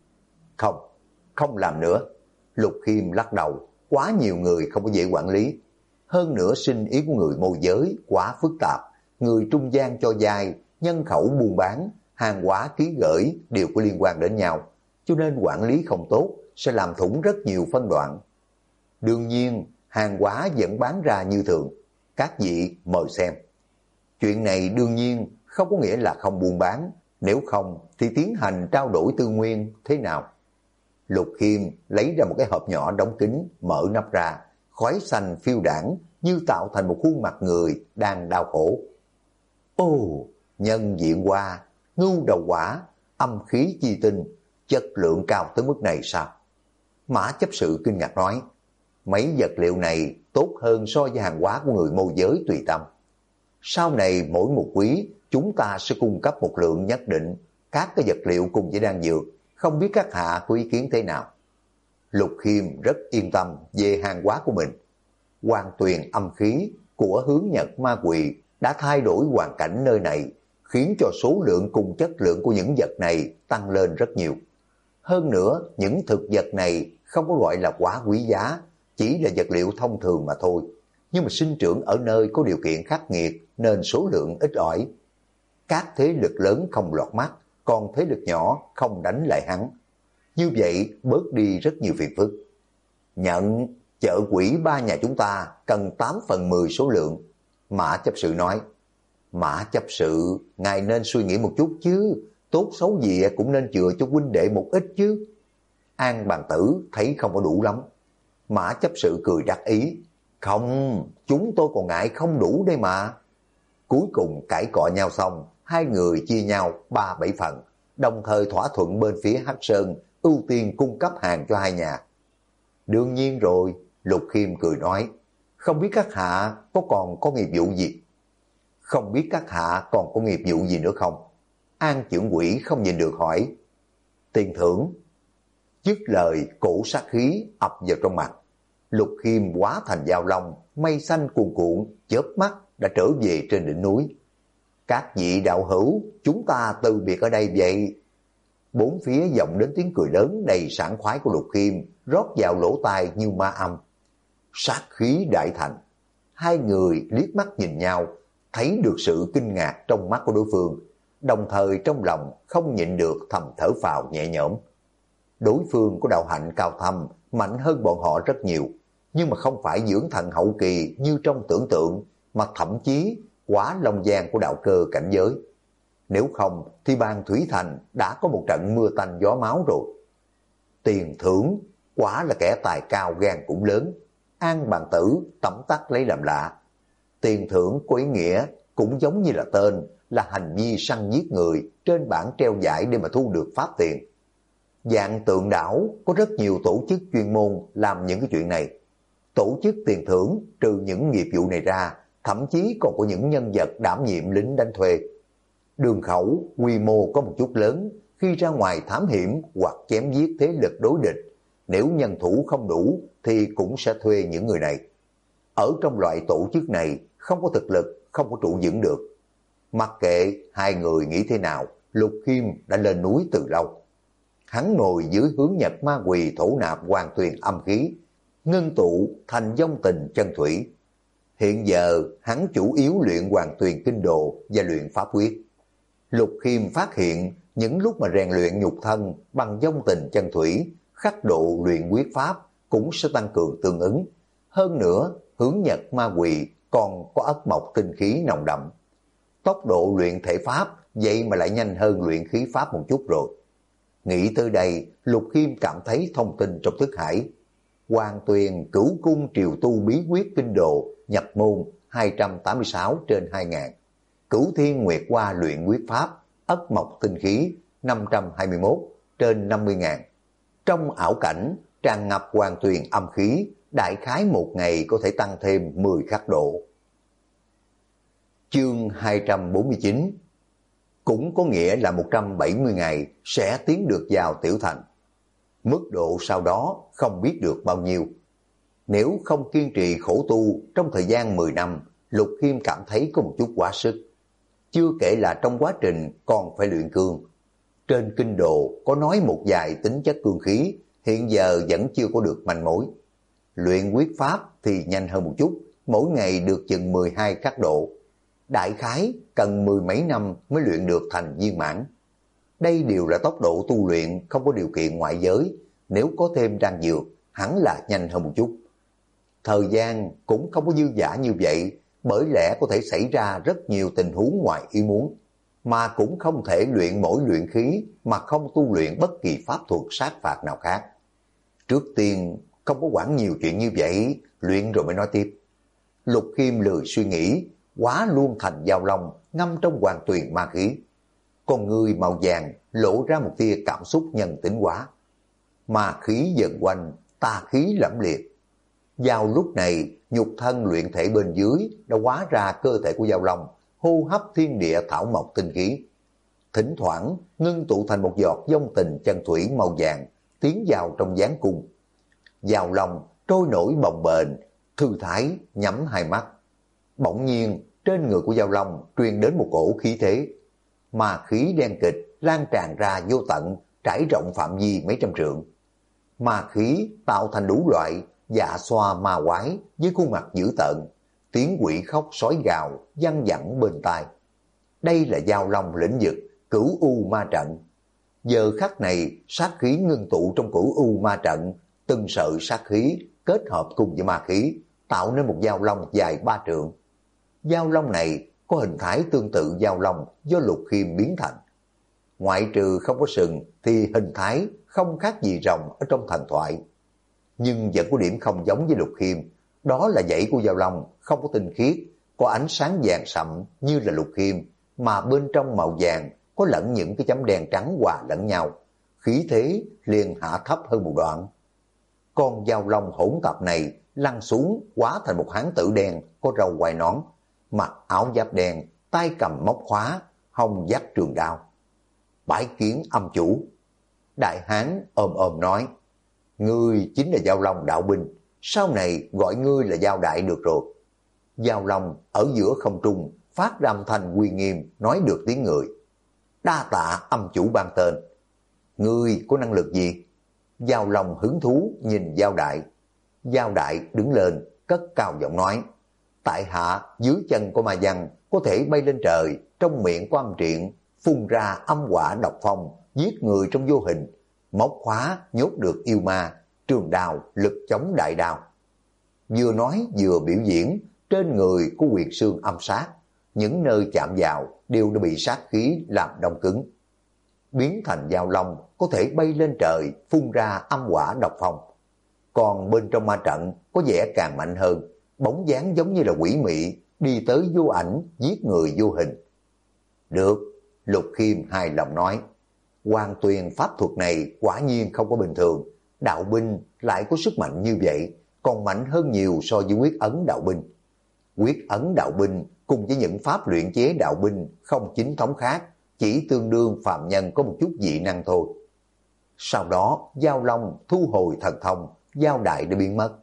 Không làm nữa. Lục Khiêm lắc đầu, quá nhiều người không có dễ quản lý. Hơn nữa sinh ý của người môi giới quá phức tạp, người trung gian cho vay, nhân khẩu buôn bán, hàng hóa ký gửi đều có liên quan đến nhau, cho nên quản lý không tốt sẽ làm thủng rất nhiều phân đoạn. Đương nhiên, hàng hóa vẫn bán ra như thường, các vị mời xem. Chuyện này đương nhiên không có nghĩa là không buôn bán, nếu không thì tiến hành trao đổi tư nguyên thế nào? Lục Khiêm lấy ra một cái hộp nhỏ đóng kín, mở nắp ra, khói xanh phiêu đãng như tạo thành một khuôn mặt người đang đau khổ. Ồ, nhân diện hoa, ngưu đầu quả, âm khí chi tinh, chất lượng cao tới mức này sao? Mã chấp sự kinh ngạc nói, mấy vật liệu này tốt hơn so với hàng hóa của người môi giới tùy tâm. Sau này mỗi một quý chúng ta sẽ cung cấp một lượng nhất định các cái vật liệu cùng với đan dược, không biết các hạ có ý kiến thế nào? Lục Khiêm rất yên tâm về hàng hóa của mình. Hoàng tuyền âm khí của hướng Nhật ma quỷ đã thay đổi hoàn cảnh nơi này, khiến cho số lượng cùng chất lượng của những vật này tăng lên rất nhiều. Hơn nữa, những thực vật này không có gọi là quá quý giá, chỉ là vật liệu thông thường mà thôi. Nhưng mà sinh trưởng ở nơi có điều kiện khắc nghiệt nên số lượng ít ỏi. Các thế lực lớn không lọt mắt, còn thế lực nhỏ không đánh lại hắn. Như vậy bớt đi rất nhiều phiền phức. Nhận, chợ quỷ ba nhà chúng ta cần 8/10 số lượng. Mã chấp sự nói, Mã chấp sự, ngài nên suy nghĩ một chút chứ, tốt xấu gì cũng nên chừa cho huynh đệ một ít chứ. An bàn tử thấy không có đủ lắm. Mã chấp sự cười đắc ý, không, chúng tôi còn ngại không đủ đây mà. Cuối cùng cãi cọ nhau xong, hai người chia nhau 3/7 phần, đồng thời thỏa thuận bên phía Hắc Sơn ưu tiên cung cấp hàng cho hai nhà. Đương nhiên rồi, Lục Khiêm cười nói, không biết các hạ còn có nghiệp vụ gì? Không biết các hạ còn có nghiệp vụ gì nữa không? An trưởng quỹ không nhìn được hỏi. Tiền thưởng. Dứt lời cổ sát khí ập vào trong mặt. Lục Khiêm hóa thành dao long, mây xanh cuồn cuộn, chớp mắt đã trở về trên đỉnh núi. Các vị đạo hữu, chúng ta từ biệt ở đây vậy. Bốn phía vọng đến tiếng cười lớn đầy sảng khoái của Lục Khiêm, rót vào lỗ tai như ma âm. Sát khí đại thành. Hai người liếc mắt nhìn nhau, thấy được sự kinh ngạc trong mắt của đối phương, đồng thời trong lòng không nhịn được thầm thở phào nhẹ nhõm. Đối phương có đạo hạnh cao thâm, mạnh hơn bọn họ rất nhiều, nhưng mà không phải dưỡng thần hậu kỳ như trong tưởng tượng, mà thậm chí quá long giang của đạo cơ cảnh giới. Nếu không thì Bàn Thủy Thành đã có một trận mưa tanh gió máu rồi. Tiền thưởng, quả là kẻ tài cao gan cũng lớn. An bàn tử tẩm tắc lấy làm lạ. Tiền thưởng có ý nghĩa cũng giống như là tên, là hành vi săn giết người trên bảng treo giải để mà thu được pháp tiền. Dạng Tượng đảo có rất nhiều tổ chức chuyên môn làm những cái chuyện này. Tổ chức tiền thưởng trừ những nghiệp vụ này ra, thậm chí còn có những nhân vật đảm nhiệm lính đánh thuê. Đường khẩu quy mô có một chút lớn, khi ra ngoài thám hiểm hoặc chém giết thế lực đối địch, nếu nhân thủ không đủ thì cũng sẽ thuê những người này. Ở trong loại tổ chức này không có thực lực, không có trụ vững được. Mặc kệ hai người nghĩ thế nào, Lục Khiêm đã lên núi từ lâu. Hắn ngồi dưới hướng Nhật ma quỳ thổ nạp hoàn tuyền âm khí, ngưng tụ thành vong tình chân thủy. Hiện giờ hắn chủ yếu luyện hoàn tuyền kinh đồ và luyện pháp quyết. Lục Khiêm phát hiện những lúc mà rèn luyện nhục thân bằng vong tình chân thủy, khắc độ luyện quyết pháp cũng sẽ tăng cường tương ứng. Hơn nữa, hướng Nhật ma quỳ còn có ất mộc tinh khí nồng đậm. Tốc độ luyện thể pháp vậy mà lại nhanh hơn luyện khí pháp một chút rồi. Nghĩ tới đây, Lục Khiêm cảm thấy thông tin trong thức hải. Hoàng tuyền cửu cung triều tu bí quyết kinh đồ nhập môn 286/2000. Cửu thiên nguyệt hoa luyện quyết pháp ất mộc tinh khí 521/50.000. Trong ảo cảnh tràn ngập hoàng tuyền âm khí, đại khái một ngày có thể tăng thêm 10 khắc độ. Chương 249 cũng có nghĩa là 170 ngày sẽ tiến được vào tiểu thành. Mức độ sau đó không biết được bao nhiêu. Nếu không kiên trì khổ tu trong thời gian 10 năm, Lục Khiêm cảm thấy có một chút quá sức. Chưa kể là trong quá trình còn phải luyện cương. Trên kinh đồ có nói một vài tính chất cương khí, hiện giờ vẫn chưa có được manh mối. Luyện quyết pháp thì nhanh hơn một chút, mỗi ngày được chừng 12 khắc độ. Đại khái cần 10 mấy năm mới luyện được thành viên mãn. Đây đều là tốc độ tu luyện không có điều kiện ngoại giới, nếu có thêm đan dược, hẳn là nhanh hơn một chút. Thời gian cũng không có dư dả như vậy, bởi lẽ có thể xảy ra rất nhiều tình huống ngoài ý muốn. mà cũng không thể luyện mỗi luyện khí mà không tu luyện bất kỳ pháp thuật sát phạt nào khác. Trước tiên không có quản nhiều chuyện như vậy, luyện rồi mới nói tiếp. Lục Khiêm lười suy nghĩ, hóa luôn thành dao long ngâm trong hoàng tuyền ma khí. Con người màu vàng lộ ra một tia cảm xúc nhân tính hóa. Ma khí dần quanh, tà khí lẫm liệt. Vào lúc này, nhục thân luyện thể bên dưới đã hóa ra cơ thể của dao long, hô hấp thiên địa thảo mộc tinh khí. Thỉnh thoảng ngưng tụ thành một giọt dông tình chân thủy màu vàng, tiến vào trong gián cung. Dao long trôi nổi bồng bềnh, thư thái nhắm hai mắt. Bỗng nhiên trên người của dao long truyền đến một cổ khí thế. Ma khí đen kịch lan tràn ra vô tận, trải rộng phạm vi mấy trăm trượng. Ma khí tạo thành đủ loại dạ xoa ma quái với khuôn mặt dữ tợn, tiếng quỷ khóc sói gào văng vẳng bên tai. Đây là dao long lĩnh vực Cửu U Ma Trận. Giờ khắc này sát khí ngưng tụ trong Cửu U Ma Trận, từng sợi sát khí kết hợp cùng với ma khí tạo nên một dao long dài 3 trượng. Dao long này có hình thái tương tự dao long do Lục Khiêm biến thành. Ngoại trừ không có sừng thì hình thái không khác gì rồng ở trong thần thoại. Nhưng vẫn có điểm không giống với Lục Khiêm, đó là dãy của dao long không có tinh khiết, có ánh sáng vàng sậm như là Lục Khiêm, mà bên trong màu vàng có lẫn những cái chấm đen trắng hòa lẫn nhau, khí thế liền hạ thấp hơn một đoạn. Con dao long hỗn tạp này lăn xuống hóa thành một hán tử đen có râu quai nón, mặc áo giáp đen, tay cầm móc khóa, hông dắt trường đao. Bái kiến âm chủ. Đại hán ôm ôm nói, ngươi chính là Dao Long đạo binh, sau này gọi ngươi là Dao Đại được rồi. Dao Long ở giữa không trung phát ra âm thanh uy nghiêm, nói được tiếng người. Đa tạ âm chủ ban tên. Ngươi có năng lực gì? Dao Long hứng thú nhìn Dao Đại. Dao Đại đứng lên, cất cao giọng nói, tại hạ dưới chân của ma văn có thể bay lên trời, trong miệng của âm triện phun ra âm hỏa độc phong, giết người trong vô hình, móc khóa nhốt được yêu ma, trường đào lực chống đại đao. Vừa nói vừa biểu diễn, trên người có huyệt xương âm sát, những nơi chạm vào đều đã bị sát khí làm đông cứng. Biến thành dao long có thể bay lên trời, phun ra âm hỏa độc phong. Còn bên trong ma trận có vẻ càng mạnh hơn, bóng dáng giống như là quỷ mị, đi tới vô ảnh, giết người vô hình. Được, Lục Khiêm hài lòng nói, Hoàng Tuyền pháp thuật này quả nhiên không có bình thường, đạo binh lại có sức mạnh như vậy, còn mạnh hơn nhiều so với quyết ấn đạo binh. Quyết ấn đạo binh cùng với những pháp luyện chế đạo binh không chính thống khác, chỉ tương đương phàm nhân có một chút dị năng thôi. Sau đó, Dao Long thu hồi thần thông, Dao Đại đã biến mất.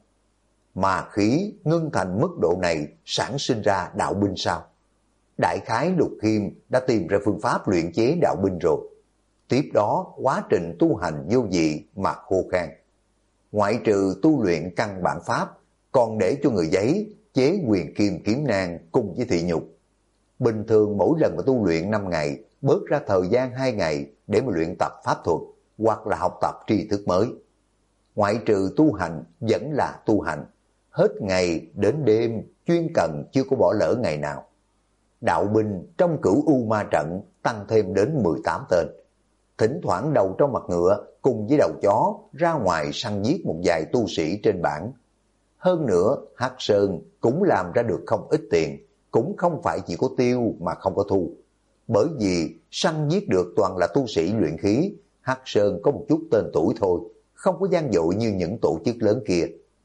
Mà khí ngưng thành mức độ này sản sinh ra đạo binh sao? Đại khái Lục Khiêm đã tìm ra phương pháp luyện chế đạo binh rồi. Tiếp đó quá trình tu hành vô dị mà khô khan. Ngoại trừ tu luyện căn bản pháp, còn để cho người giấy chế quyền kim kiếm nang cùng với thị nhục. Bình thường mỗi lần mà tu luyện 5 ngày, bớt ra thời gian 2 ngày để mà luyện tập pháp thuật hoặc là học tập tri thức mới. Ngoại trừ tu hành vẫn là tu hành, hết ngày đến đêm chuyên cần chưa có bỏ lỡ ngày nào. Đạo binh trong Cửu U Ma Trận tăng thêm đến 18 tên. Thỉnh thoảng đầu trong mặt ngựa cùng với đầu chó ra ngoài săn giết một vài tu sĩ trên bảng. Hơn nữa, Hắc Sơn cũng làm ra được không ít tiền, cũng không phải chỉ có tiêu mà không có thu. Bởi vì săn giết được toàn là tu sĩ luyện khí, Hắc Sơn có một chút tên tuổi thôi, không có gian dội như những tổ chức lớn kia.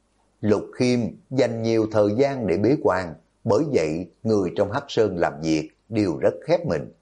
Lục Khiêm dành nhiều thời gian để bế quan, bởi vậy người trong Hắc Sơn làm việc đều rất khép mình.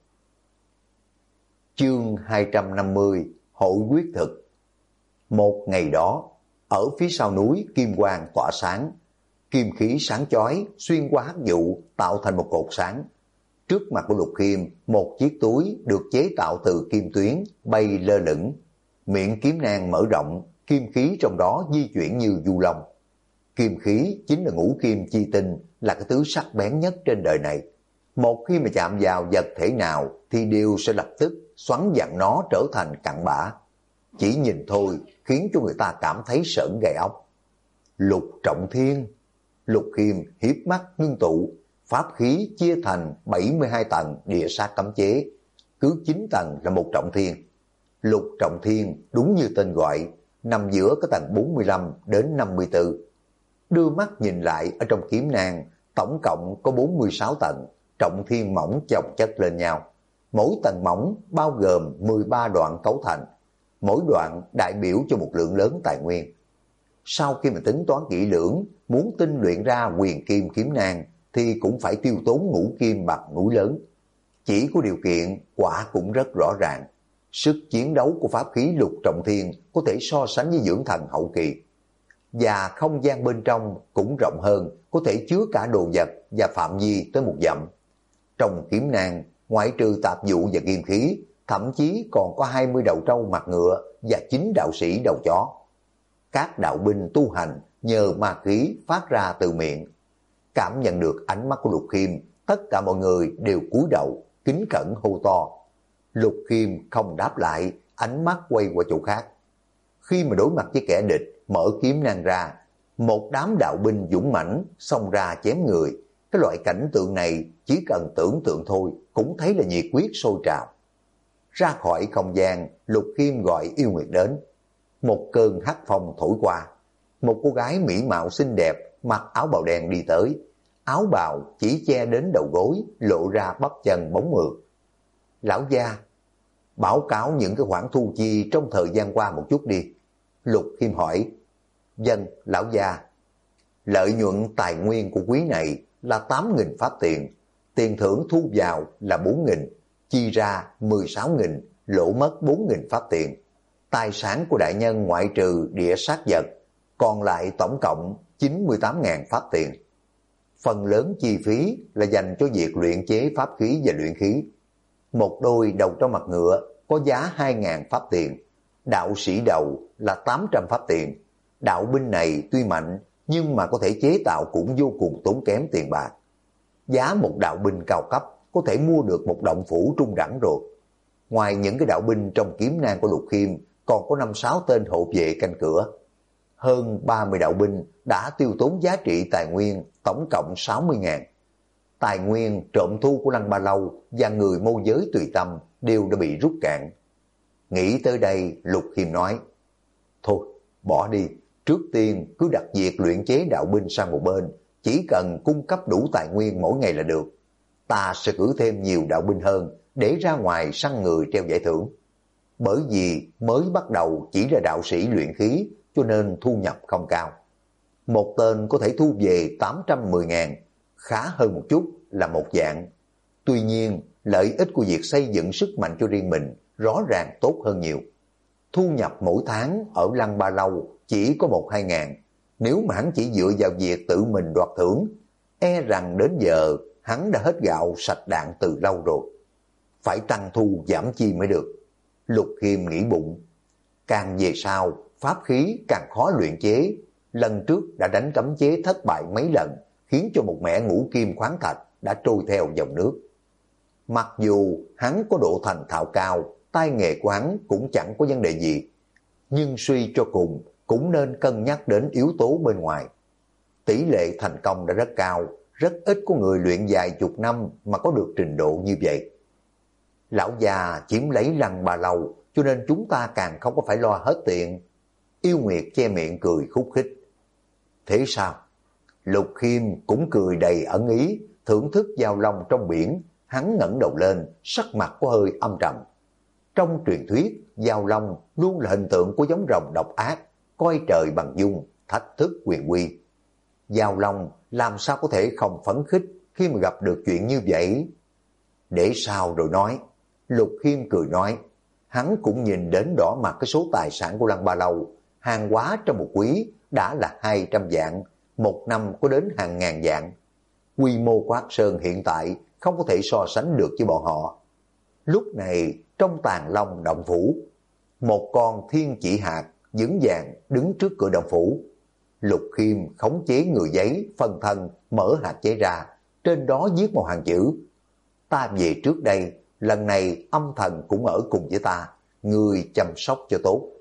Chương 250 Hội quyết thực. Một ngày đó, ở phía sau núi kim quang tỏa sáng, kim khí sáng chói xuyên qua hắc vụ tạo thành một cột sáng. Trước mặt của Lục Khiêm, một chiếc túi được chế tạo từ kim tuyến bay lơ lửng, miệng kiếm nang mở rộng, kim khí trong đó di chuyển như du long. Kim khí chính là ngũ kim chi tinh, là cái thứ sắc bén nhất trên đời này. Một khi mà chạm vào vật thể nào thì đều sẽ lập tức xoắn vặn nó trở thành cặn bã. Chỉ nhìn thôi khiến cho người ta cảm thấy sởn gai ốc. Lục trọng thiên. Lục Khiêm hiếp mắt ngưng tụ, pháp khí chia thành 72 tầng địa sát cấm chế, cứ 9 tầng là một trọng thiên. Lục trọng thiên đúng như tên gọi, nằm giữa cái tầng 45 đến 54. Đưa mắt nhìn lại ở trong kiếm nang, tổng cộng có 46 tầng, trọng thiên mỏng chồng chất lên nhau. Mỗi tầng mỏng bao gồm 13 đoạn cấu thành, mỗi đoạn đại biểu cho một lượng lớn tài nguyên. Sau khi mà tính toán kỹ lưỡng, muốn tinh luyện ra huyền kim kiếm nang thì cũng phải tiêu tốn ngũ kim bạc núi lớn. Chỉ có điều kiện quả cũng rất rõ ràng. Sức chiến đấu của pháp khí lục trọng thiên có thể so sánh với dưỡng thần hậu kỳ. Và không gian bên trong cũng rộng hơn, có thể chứa cả đồ vật và phạm vi tới 1 dặm. Trong kiếm nang, ngoại trừ tạp vụ và kim khí, thậm chí còn có 20 đầu trâu mặt ngựa và 9 đạo sĩ đầu chó. Các đạo binh tu hành nhờ ma khí phát ra từ miệng. Cảm nhận được ánh mắt của Lục Khiêm, tất cả mọi người đều cúi đầu, kính cẩn hô to. Lục Khiêm không đáp lại, ánh mắt quay qua chỗ khác. Khi mà đối mặt với kẻ địch, mở kiếm nang ra, một đám đạo binh dũng mãnh xông ra chém người. Cái loại cảnh tượng này chỉ cần tưởng tượng thôi cũng thấy là nhiệt huyết sôi trào. Ra khỏi không gian, Lục Khiêm gọi Yêu Nguyệt đến. Một cơn hắc phong thổi qua, một cô gái mỹ mạo xinh đẹp mặc áo bào đen đi tới. Áo bào chỉ che đến đầu gối, lộ ra bắp chân bóng mượt. Lão gia, báo cáo những cái khoản thu chi trong thời gian qua một chút đi. Lục Khiêm hỏi. Dân, lão gia. Lợi nhuận tài nguyên của quý này là 8.000 pháp tiền. Tiền thưởng thu vào là 4.000, chi ra 16.000, lỗ mất 4.000 pháp tiền. Tài sản của đại nhân ngoại trừ địa sát vật, còn lại tổng cộng 98.000 pháp tiền. Phần lớn chi phí là dành cho việc luyện chế pháp khí và luyện khí. Một đôi đầu trâu mặt ngựa có giá 2.000 pháp tiền. Đạo sĩ đầu là 800 pháp tiền. Đạo binh này tuy mạnh nhưng mà có thể chế tạo cũng vô cùng tốn kém tiền bạc. Giá một đạo binh cao cấp có thể mua được một động phủ trung đẳng rồi. Ngoài những cái đạo binh trong kiếm nang của Lục Khiêm, còn có 5-6 tên hộ vệ canh cửa. Hơn 30 đạo binh đã tiêu tốn giá trị tài nguyên tổng cộng 60.000. Tài nguyên trộm thu của Lăng Ba Lâu và người môi giới Tùy Tâm đều đã bị rút cạn. Nghĩ tới đây, Lục Khiêm nói, thôi, bỏ đi, trước tiên cứ đặt việc luyện chế đạo binh sang một bên, chỉ cần cung cấp đủ tài nguyên mỗi ngày là được. Ta sẽ cử thêm nhiều đạo binh hơn để ra ngoài săn người treo giải thưởng. Bởi vì mới bắt đầu chỉ là đạo sĩ luyện khí, cho nên thu nhập không cao. Một tên có thể thu về 810.000, khá hơn một chút là 1 vạn. Tuy nhiên, lợi ích của việc xây dựng sức mạnh cho riêng mình rõ ràng tốt hơn nhiều. Thu nhập mỗi tháng ở Lăng Ba Lâu chỉ có 1-2 ngàn. Nếu mà hắn chỉ dựa vào việc tự mình đoạt thưởng, e rằng đến giờ hắn đã hết gạo sạch đạn từ lâu rồi. Phải tăng thu giảm chi mới được. Lục Khiêm nghĩ bụng. Càng về sau, pháp khí càng khó luyện chế. Lần trước đã đánh cấm chế thất bại mấy lần, khiến cho một mẻ ngũ kim khoáng thạch đã trôi theo dòng nước. Mặc dù hắn có độ thành thạo cao, tay nghề của hắn cũng chẳng có vấn đề gì, nhưng suy cho cùng cũng nên cân nhắc đến yếu tố bên ngoài. Tỷ lệ thành công đã rất cao, rất ít có người luyện vài chục năm mà có được trình độ như vậy. Lão già chiếm lấy Lăng Ba Lâu, cho nên chúng ta càng không có phải lo hết tiền. Yêu Nguyệt che miệng cười khúc khích. Thế sao? Lục Khiêm cũng cười đầy ẩn ý, thưởng thức giao long trong biển. Hắn ngẩng đầu lên, sắc mặt có hơi âm trầm. Trong truyền thuyết, giao long luôn là hình tượng của giống rồng độc ác, coi trời bằng dung, thách thức quyền quy. Giao long làm sao có thể không phấn khích khi mà gặp được chuyện như vậy? Để sau rồi nói. Lục Khiêm cười nói, hắn cũng nhìn đến đỏ mặt cái số tài sản của Lăng Ba Lâu. Hàng hóa trong một quý đã là 200 vạn, một năm có đến hàng ngàn vạn. Quy mô của Hắc Sơn hiện tại không có thể so sánh được với bọn họ. Lúc này trong Tàng Long động phủ, một con thiên chỉ hạt vững vàng đứng trước cửa động phủ. Lục Khiêm khống chế người giấy phân thân mở hạt giấy ra, trên đó viết một hàng chữ: ta về trước đây, lần này âm thần cũng ở cùng với ta, người chăm sóc cho tốt.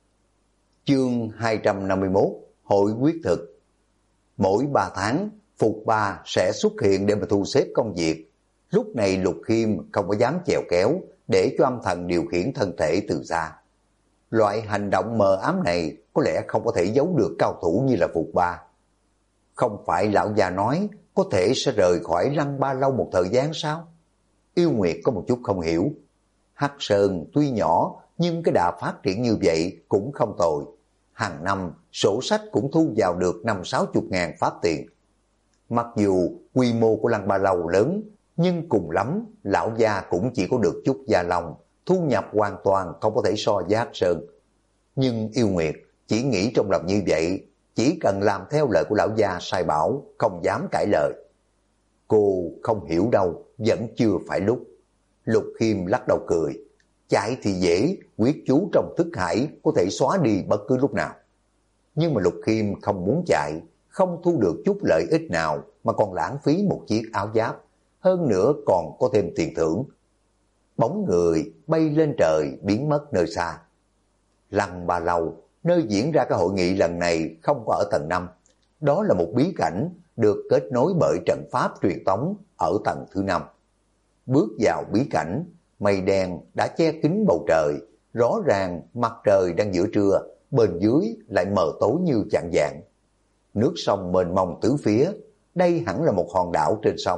Chương 251 Hội quyết thực. Mỗi 3 tháng, Phục Ba sẽ xuất hiện để mà thu xếp công việc. Lúc này Lục Khiêm không có dám chèo kéo, để cho âm thần điều khiển thân thể từ xa. Loại hành động mờ ám này có lẽ không có thể giấu được cao thủ như là Phục Ba. Không phải lão già nói có thể sẽ rời khỏi Lăng Ba Lâu một thời gian sao? Yêu Nguyệt có một chút không hiểu. Hắc Sơn tuy nhỏ nhưng cái đà phát triển như vậy cũng không tồi. Hàng năm sổ sách cũng thu vào được 50-60 ngàn pháp tiền. Mặc dù quy mô của Lăng Ba Lâu lớn, nhưng cùng lắm lão gia cũng chỉ có được chút gia lòng, thu nhập hoàn toàn không có thể so với Hắc Sơn. Nhưng Yêu Nguyệt chỉ nghĩ trong lòng như vậy, chỉ cần làm theo lời của lão gia sai bảo, không dám cãi lời. Cô không hiểu đâu, vẫn chưa phải lúc. Lục Khiêm lắc đầu cười. Chạy thì dễ, quyết chú trong thức hải có thể xóa đi bất cứ lúc nào. Nhưng mà Lục Khiêm không muốn chạy, không thu được chút lợi ích nào mà còn lãng phí một chiếc áo giáp, hơn nữa còn có thêm tiền thưởng. Bóng người bay lên trời biến mất nơi xa. Lăng Ba Lâu, nơi diễn ra cái hội nghị lần này không có ở tầng 5. Đó là một bí cảnh được kết nối bởi trận pháp truyền tống ở tầng thứ 5. Bước vào bí cảnh, mây đen đã che kín bầu trời, rõ ràng mặt trời đang giữa trưa, bên dưới lại mờ tối như chạng vạng. Nước sông mênh mông tứ phía, đây hẳn là một hòn đảo trên sông.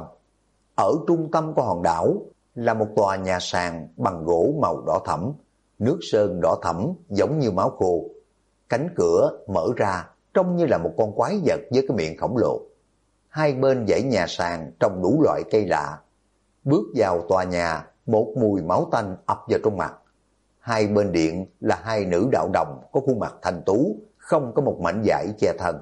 Ở trung tâm của hòn đảo là một tòa nhà sàn bằng gỗ màu đỏ thẫm, nước sơn đỏ thẫm giống như máu khô. Cánh cửa mở ra trông như là một con quái vật với cái miệng khổng lồ. Hai bên dãy nhà sàn trồng đủ loại cây lạ. Bước vào tòa nhà, một mùi máu tanh ập vào trong mặt. Hai bên điện là hai nữ đạo đồng có khuôn mặt thanh tú, không có một mảnh vải che thân.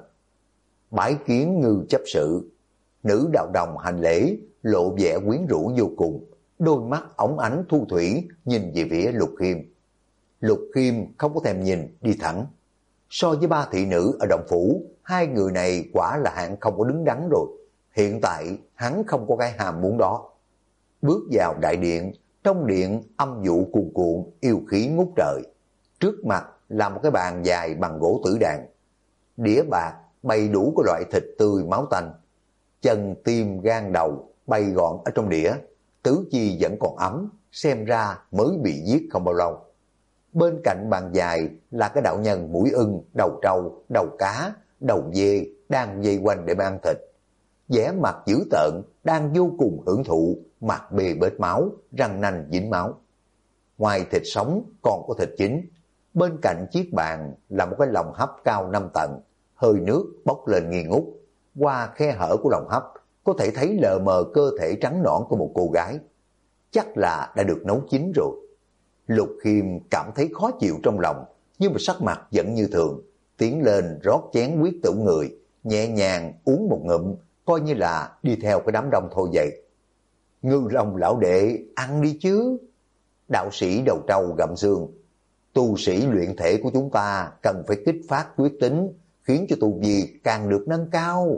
Bái kiến Ngư chấp sự. Nữ đạo đồng hành lễ, lộ vẻ quyến rũ vô cùng, đôi mắt óng ánh thu thủy nhìn về phía Lục Khiêm. Lục Khiêm không có thèm nhìn, đi thẳng. So với ba thị nữ ở động phủ, hai người này quả là hạng không có đứng đắn rồi. Hiện tại hắn không có cái hàm muốn đó. Bước vào đại điện, trong điện âm vụ cuồn cuộn, yêu khí ngút trời. Trước mặt là một cái bàn dài bằng gỗ tử đàn. Đĩa bạc bày đủ các loại thịt tươi máu tanh. Chân tim gan đầu bày gọn ở trong đĩa, tứ chi vẫn còn ấm, xem ra mới bị giết không bao lâu. Bên cạnh bàn dài là cái đạo nhân mũi ưng, đầu trâu, đầu cá, đầu dê đang vây quanh để ăn thịt. Vẻ mặt dữ tợn, đang vô cùng hưởng thụ, mặt bê bết máu, răng nanh dính máu. Ngoài thịt sống còn có thịt chín. Bên cạnh chiếc bàn là một cái lồng hấp cao 5 tầng, hơi nước bốc lên nghi ngút. Qua khe hở của lồng hấp có thể thấy lờ mờ cơ thể trắng nõn của một cô gái. Chắc là đã được nấu chín rồi. Lục Khiêm cảm thấy khó chịu trong lòng, nhưng mà sắc mặt vẫn như thường, tiến lên rót chén huyết tửu người, nhẹ nhàng uống một ngụm, coi như là đi theo cái đám đông thôi vậy. Ngư Long lão đệ, ăn đi chứ. Đạo sĩ đầu trâu gặm xương. Tu sĩ luyện thể của chúng ta cần phải kích phát quyết tính, khiến cho tu vi càng được nâng cao.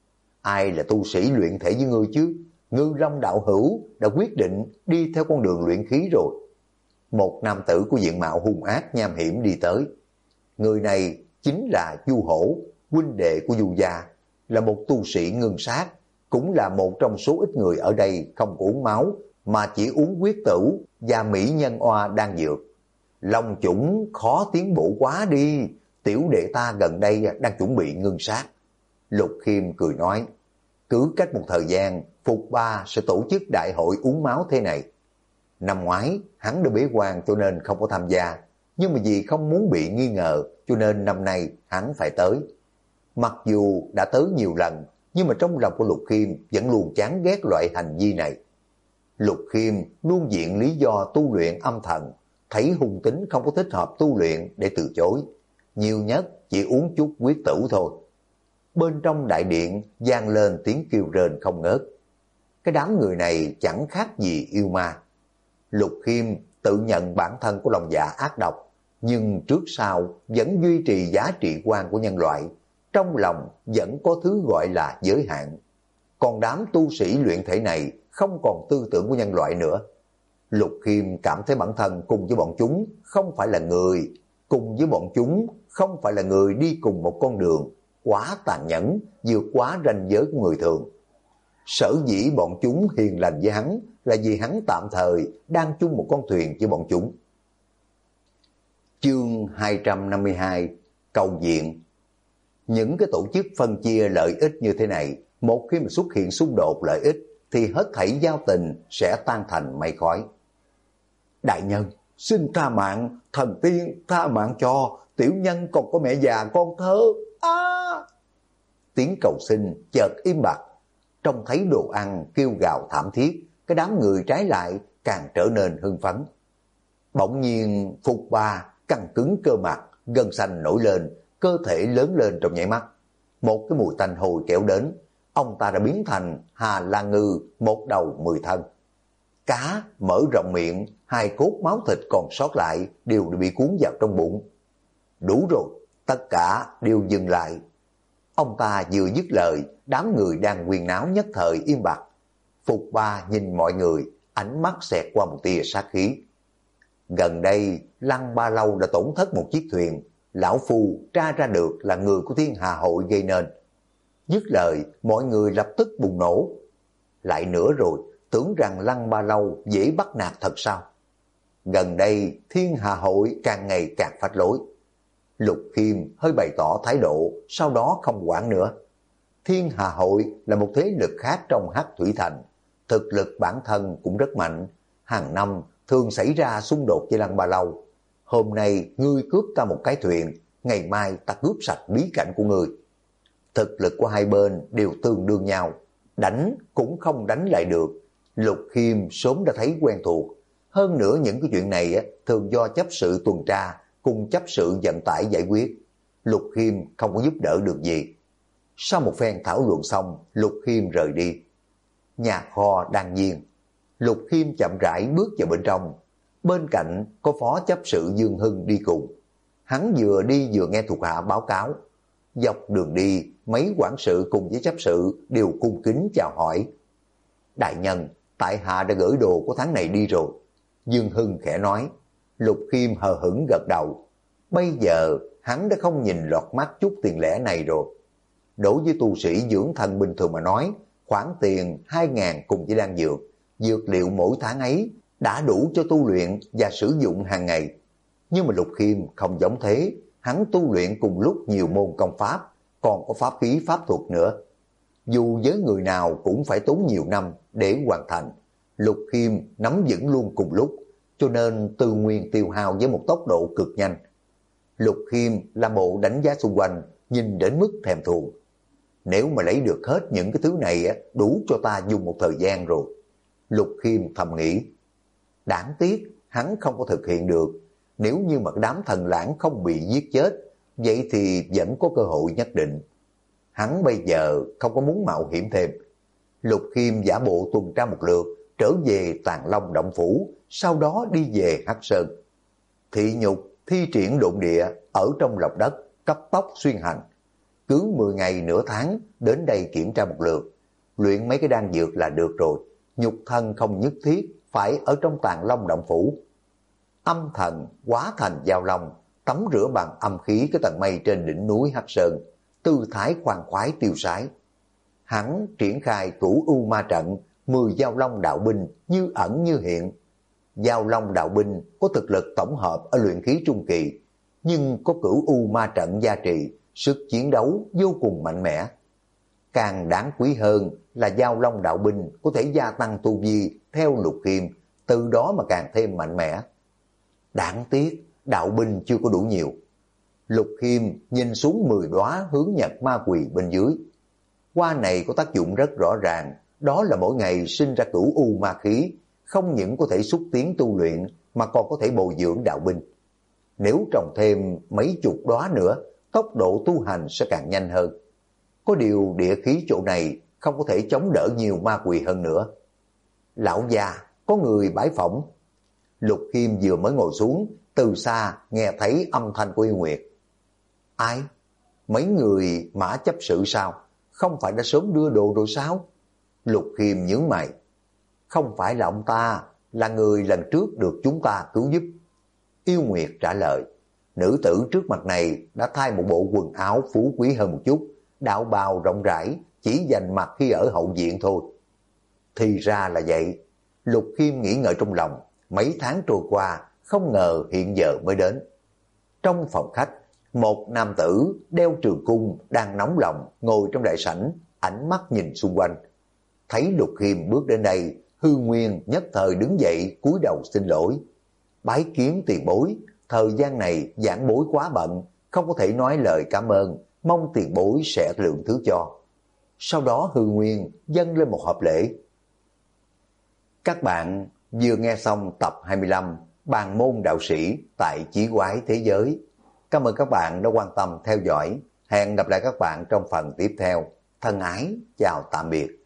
Ai là tu sĩ luyện thể với ngươi chứ? Ngư Long đạo hữu đã quyết định đi theo con đường luyện khí rồi. Một nam tử của diện mạo hung ác nham hiểm đi tới. Người này chính là Du Hổ, huynh đệ của Du gia, là một tu sĩ ngưng sát, cũng là một trong số ít người ở đây không uống máu, mà chỉ uống huyết tửu và mỹ nhân oa đang dược. Long chủng khó tiến bộ quá đi, tiểu đệ ta gần đây đang chuẩn bị ngưng sát. Lục Khiêm cười nói, cứ cách một thời gian, Phục Ba sẽ tổ chức đại hội uống máu thế này. Năm ngoái, hắn đã bế quan cho nên không có tham gia, nhưng mà vì không muốn bị nghi ngờ, cho nên năm nay hắn phải tới. Mặc dù đã tới nhiều lần, nhưng mà trong lòng của Lục Khiêm vẫn luôn chán ghét loại hành vi này. Lục Khiêm luôn diện lý do tu luyện âm thần, thấy hung tính không có thích hợp tu luyện để từ chối. Nhiều nhất chỉ uống chút huyết tửu thôi. Bên trong đại điện vang lên tiếng kêu rên không ngớt. Cái đám người này chẳng khác gì yêu ma. Lục Khiêm tự nhận bản thân của lòng dạ ác độc, nhưng trước sau vẫn duy trì giá trị quan của nhân loại. Trong lòng vẫn có thứ gọi là giới hạn. Còn đám tu sĩ luyện thể này không còn tư tưởng của nhân loại nữa. Lục Khiêm cảm thấy bản thân cùng với bọn chúng không phải là người, cùng với bọn chúng không phải là người đi cùng một con đường, quá tàn nhẫn, vượt quá ranh giới của người thường. Sở dĩ bọn chúng hiền lành với hắn là vì hắn tạm thời đang chung một con thuyền với bọn chúng. Chương 252 Cầu diện. Những cái tổ chức phân chia lợi ích như thế này, một khi mà xuất hiện xung đột lợi ích thì hết thảy giao tình sẽ tan thành mây khói. Đại nhân, xin tha mạng, thần tiên tha mạng cho, tiểu nhân còn có mẹ già con thơ. Tiếng cầu xin chợt im bặt, trông thấy đồ ăn kêu gào thảm thiết, cái đám người trái lại càng trở nên hưng phấn. Bỗng nhiên Phục Ba căng cứng cơ mặt, gân xanh nổi lên, cơ thể lớn lên trong nháy mắt. Một cái mùi tanh hôi kéo đến, ông ta đã biến thành Hà Lan Ngư một đầu 10 thân. Cá mở rộng miệng, hai cốt máu thịt còn sót lại đều bị cuốn vào trong bụng. Đủ rồi, tất cả đều dừng lại. Ông ta vừa dứt lời, đám người đang huyên náo nhất thời im bặt. Phục Ba nhìn mọi người, ánh mắt xẹt qua một tia sát khí. Gần đây, Lăng Ba Lâu đã tổn thất một chiếc thuyền, lão phu tra ra được là người của Thiên Hà Hội gây nên. Dứt lời, mọi người lập tức bùng nổ. Lại nữa rồi, tưởng rằng Lăng Ba Lâu dễ bắt nạt thật sao? Gần đây, Thiên Hà Hội càng ngày càng phách lối. Lục Khiêm hơi bày tỏ thái độ, sau đó không quản nữa. Thiên Hà Hội là một thế lực khác trong Hắc Thủy Thành, thực lực bản thân cũng rất mạnh, hàng năm thường xảy ra xung đột với Lăng Ba Lâu. Hôm nay ngươi cướp ta một cái thuyền, ngày mai ta cướp sạch bí cảnh của ngươi. Thực lực của hai bên đều tương đương nhau, đánh cũng không đánh lại được. Lục Khiêm sớm đã thấy quen thuộc. Hơn nữa những cái chuyện này thường do chấp sự tuần tra cùng chấp sự vận tải giải quyết. Lục Khiêm không có giúp đỡ được gì. Sau một phen thảo luận xong, Lục Khiêm rời đi. Nhà kho đang nhiên. Lục Khiêm chậm rãi bước vào bên trong. Bên cạnh có phó chấp sự Dương Hưng đi cùng. Hắn vừa đi vừa nghe thuộc hạ báo cáo. Dọc đường đi, mấy quản sự cùng với chấp sự đều cung kính chào hỏi. Đại nhân, tại hạ đã gửi đồ của tháng này đi rồi. Dương Hưng khẽ nói. Lục Khiêm hờ hững gật đầu. Bây giờ hắn đã không nhìn lọt mắt chút tiền lẻ này rồi. Đối với tu sĩ dưỡng thần bình thường mà nói, khoản tiền 2.000 cùng với đan dược, dược liệu mỗi tháng ấy đã đủ cho tu luyện và sử dụng hàng ngày. Nhưng mà Lục Khiêm không giống thế, hắn tu luyện cùng lúc nhiều môn công pháp, còn có pháp khí pháp thuật nữa. Dù với người nào cũng phải tốn nhiều năm để hoàn thành, Lục Khiêm nắm vững luôn cùng lúc, cho nên tư nguyên tiêu hao với một tốc độ cực nhanh. Lục Khiêm làm bộ đánh giá xung quanh, nhìn đến mức thèm thuồng. Nếu mà lấy được hết những cái thứ này đủ cho ta dùng một thời gian rồi. Lục Khiêm thầm nghĩ. Đáng tiếc hắn không có thực hiện được. Nếu như mà đám thần lãng không bị giết chết, vậy thì vẫn có cơ hội nhất định. Hắn bây giờ không có muốn mạo hiểm thêm. Lục Khiêm giả bộ tuần tra một lượt, trở về Tàng Long Động Phủ, sau đó đi về Hắc Sơn. Thị Nhục thi triển độn địa ở trong lòng đất, cấp tốc xuyên hành. Cứ 10 ngày nửa tháng đến đây kiểm tra một lượt, luyện mấy cái đan dược là được rồi. Nhục thân không nhất thiết phải ở trong Tàng Long Động Phủ. Âm thần hóa thành giao long, tắm rửa bằng âm khí cái tầng mây trên đỉnh núi Hắc Sơn, tư thái khoan khoái tiêu sái. Hắn triển khai Cửu U Ma Trận, 10 giao long đạo binh như ẩn như hiện. Giao long đạo binh có thực lực tổng hợp ở luyện khí trung kỳ, nhưng có Cửu U Ma Trận gia trì, sức chiến đấu vô cùng mạnh mẽ. Càng đáng quý hơn là giao long đạo binh có thể gia tăng tu vi theo Lục Khiêm, từ đó mà càng thêm mạnh mẽ. Đáng tiếc đạo binh chưa có đủ nhiều. Lục Khiêm nhìn xuống 10 đóa hướng nhật ma quỳ bên dưới. Hoa này có tác dụng rất rõ ràng, đó là mỗi ngày sinh ra Cửu U ma khí, không những có thể xúc tiến tu luyện mà còn có thể bồi dưỡng đạo binh. Nếu trồng thêm mấy chục đóa nữa, tốc độ tu hành sẽ càng nhanh hơn. Có điều địa khí chỗ này không có thể chống đỡ nhiều ma quỷ hơn nữa. Lão già, có người bái phỏng. Lục Khiêm vừa mới ngồi xuống, từ xa nghe thấy âm thanh của Yêu Nguyệt. Ai? Mấy người Mã chấp sự sao? Không phải đã sớm đưa đồ rồi sao? Lục Khiêm nhướng mày. Không phải là ông ta, là người lần trước được chúng ta cứu giúp. Yêu Nguyệt trả lời. Nữ tử trước mặt này đã thay một bộ quần áo phú quý hơn một chút, đạo bào rộng rãi, chỉ dành mặc khi ở hậu viện thôi. Thì ra là vậy. Lục Khiêm nghĩ ngợi trong lòng, mấy tháng trôi qua, không ngờ hiện giờ mới đến. Trong phòng khách, một nam tử đeo trường cung đang nóng lòng ngồi trong đại sảnh, ánh mắt nhìn xung quanh. Thấy Lục Khiêm bước đến đây, Hư Nguyên nhất thời đứng dậy cúi đầu xin lỗi. Bái kiến tiền bối, thời gian này giảng bối quá bận, không có thể nói lời cảm ơn, mong tiền bối sẽ lượng thứ cho. Sau đó Hư Nguyên dâng lên một hộp lễ. Các bạn vừa nghe xong tập 25 Bàn môn đạo sĩ tại Chí Quái Thế Giới. Cảm ơn các bạn đã quan tâm theo dõi. Hẹn gặp lại các bạn trong phần tiếp theo. Thân ái, chào tạm biệt.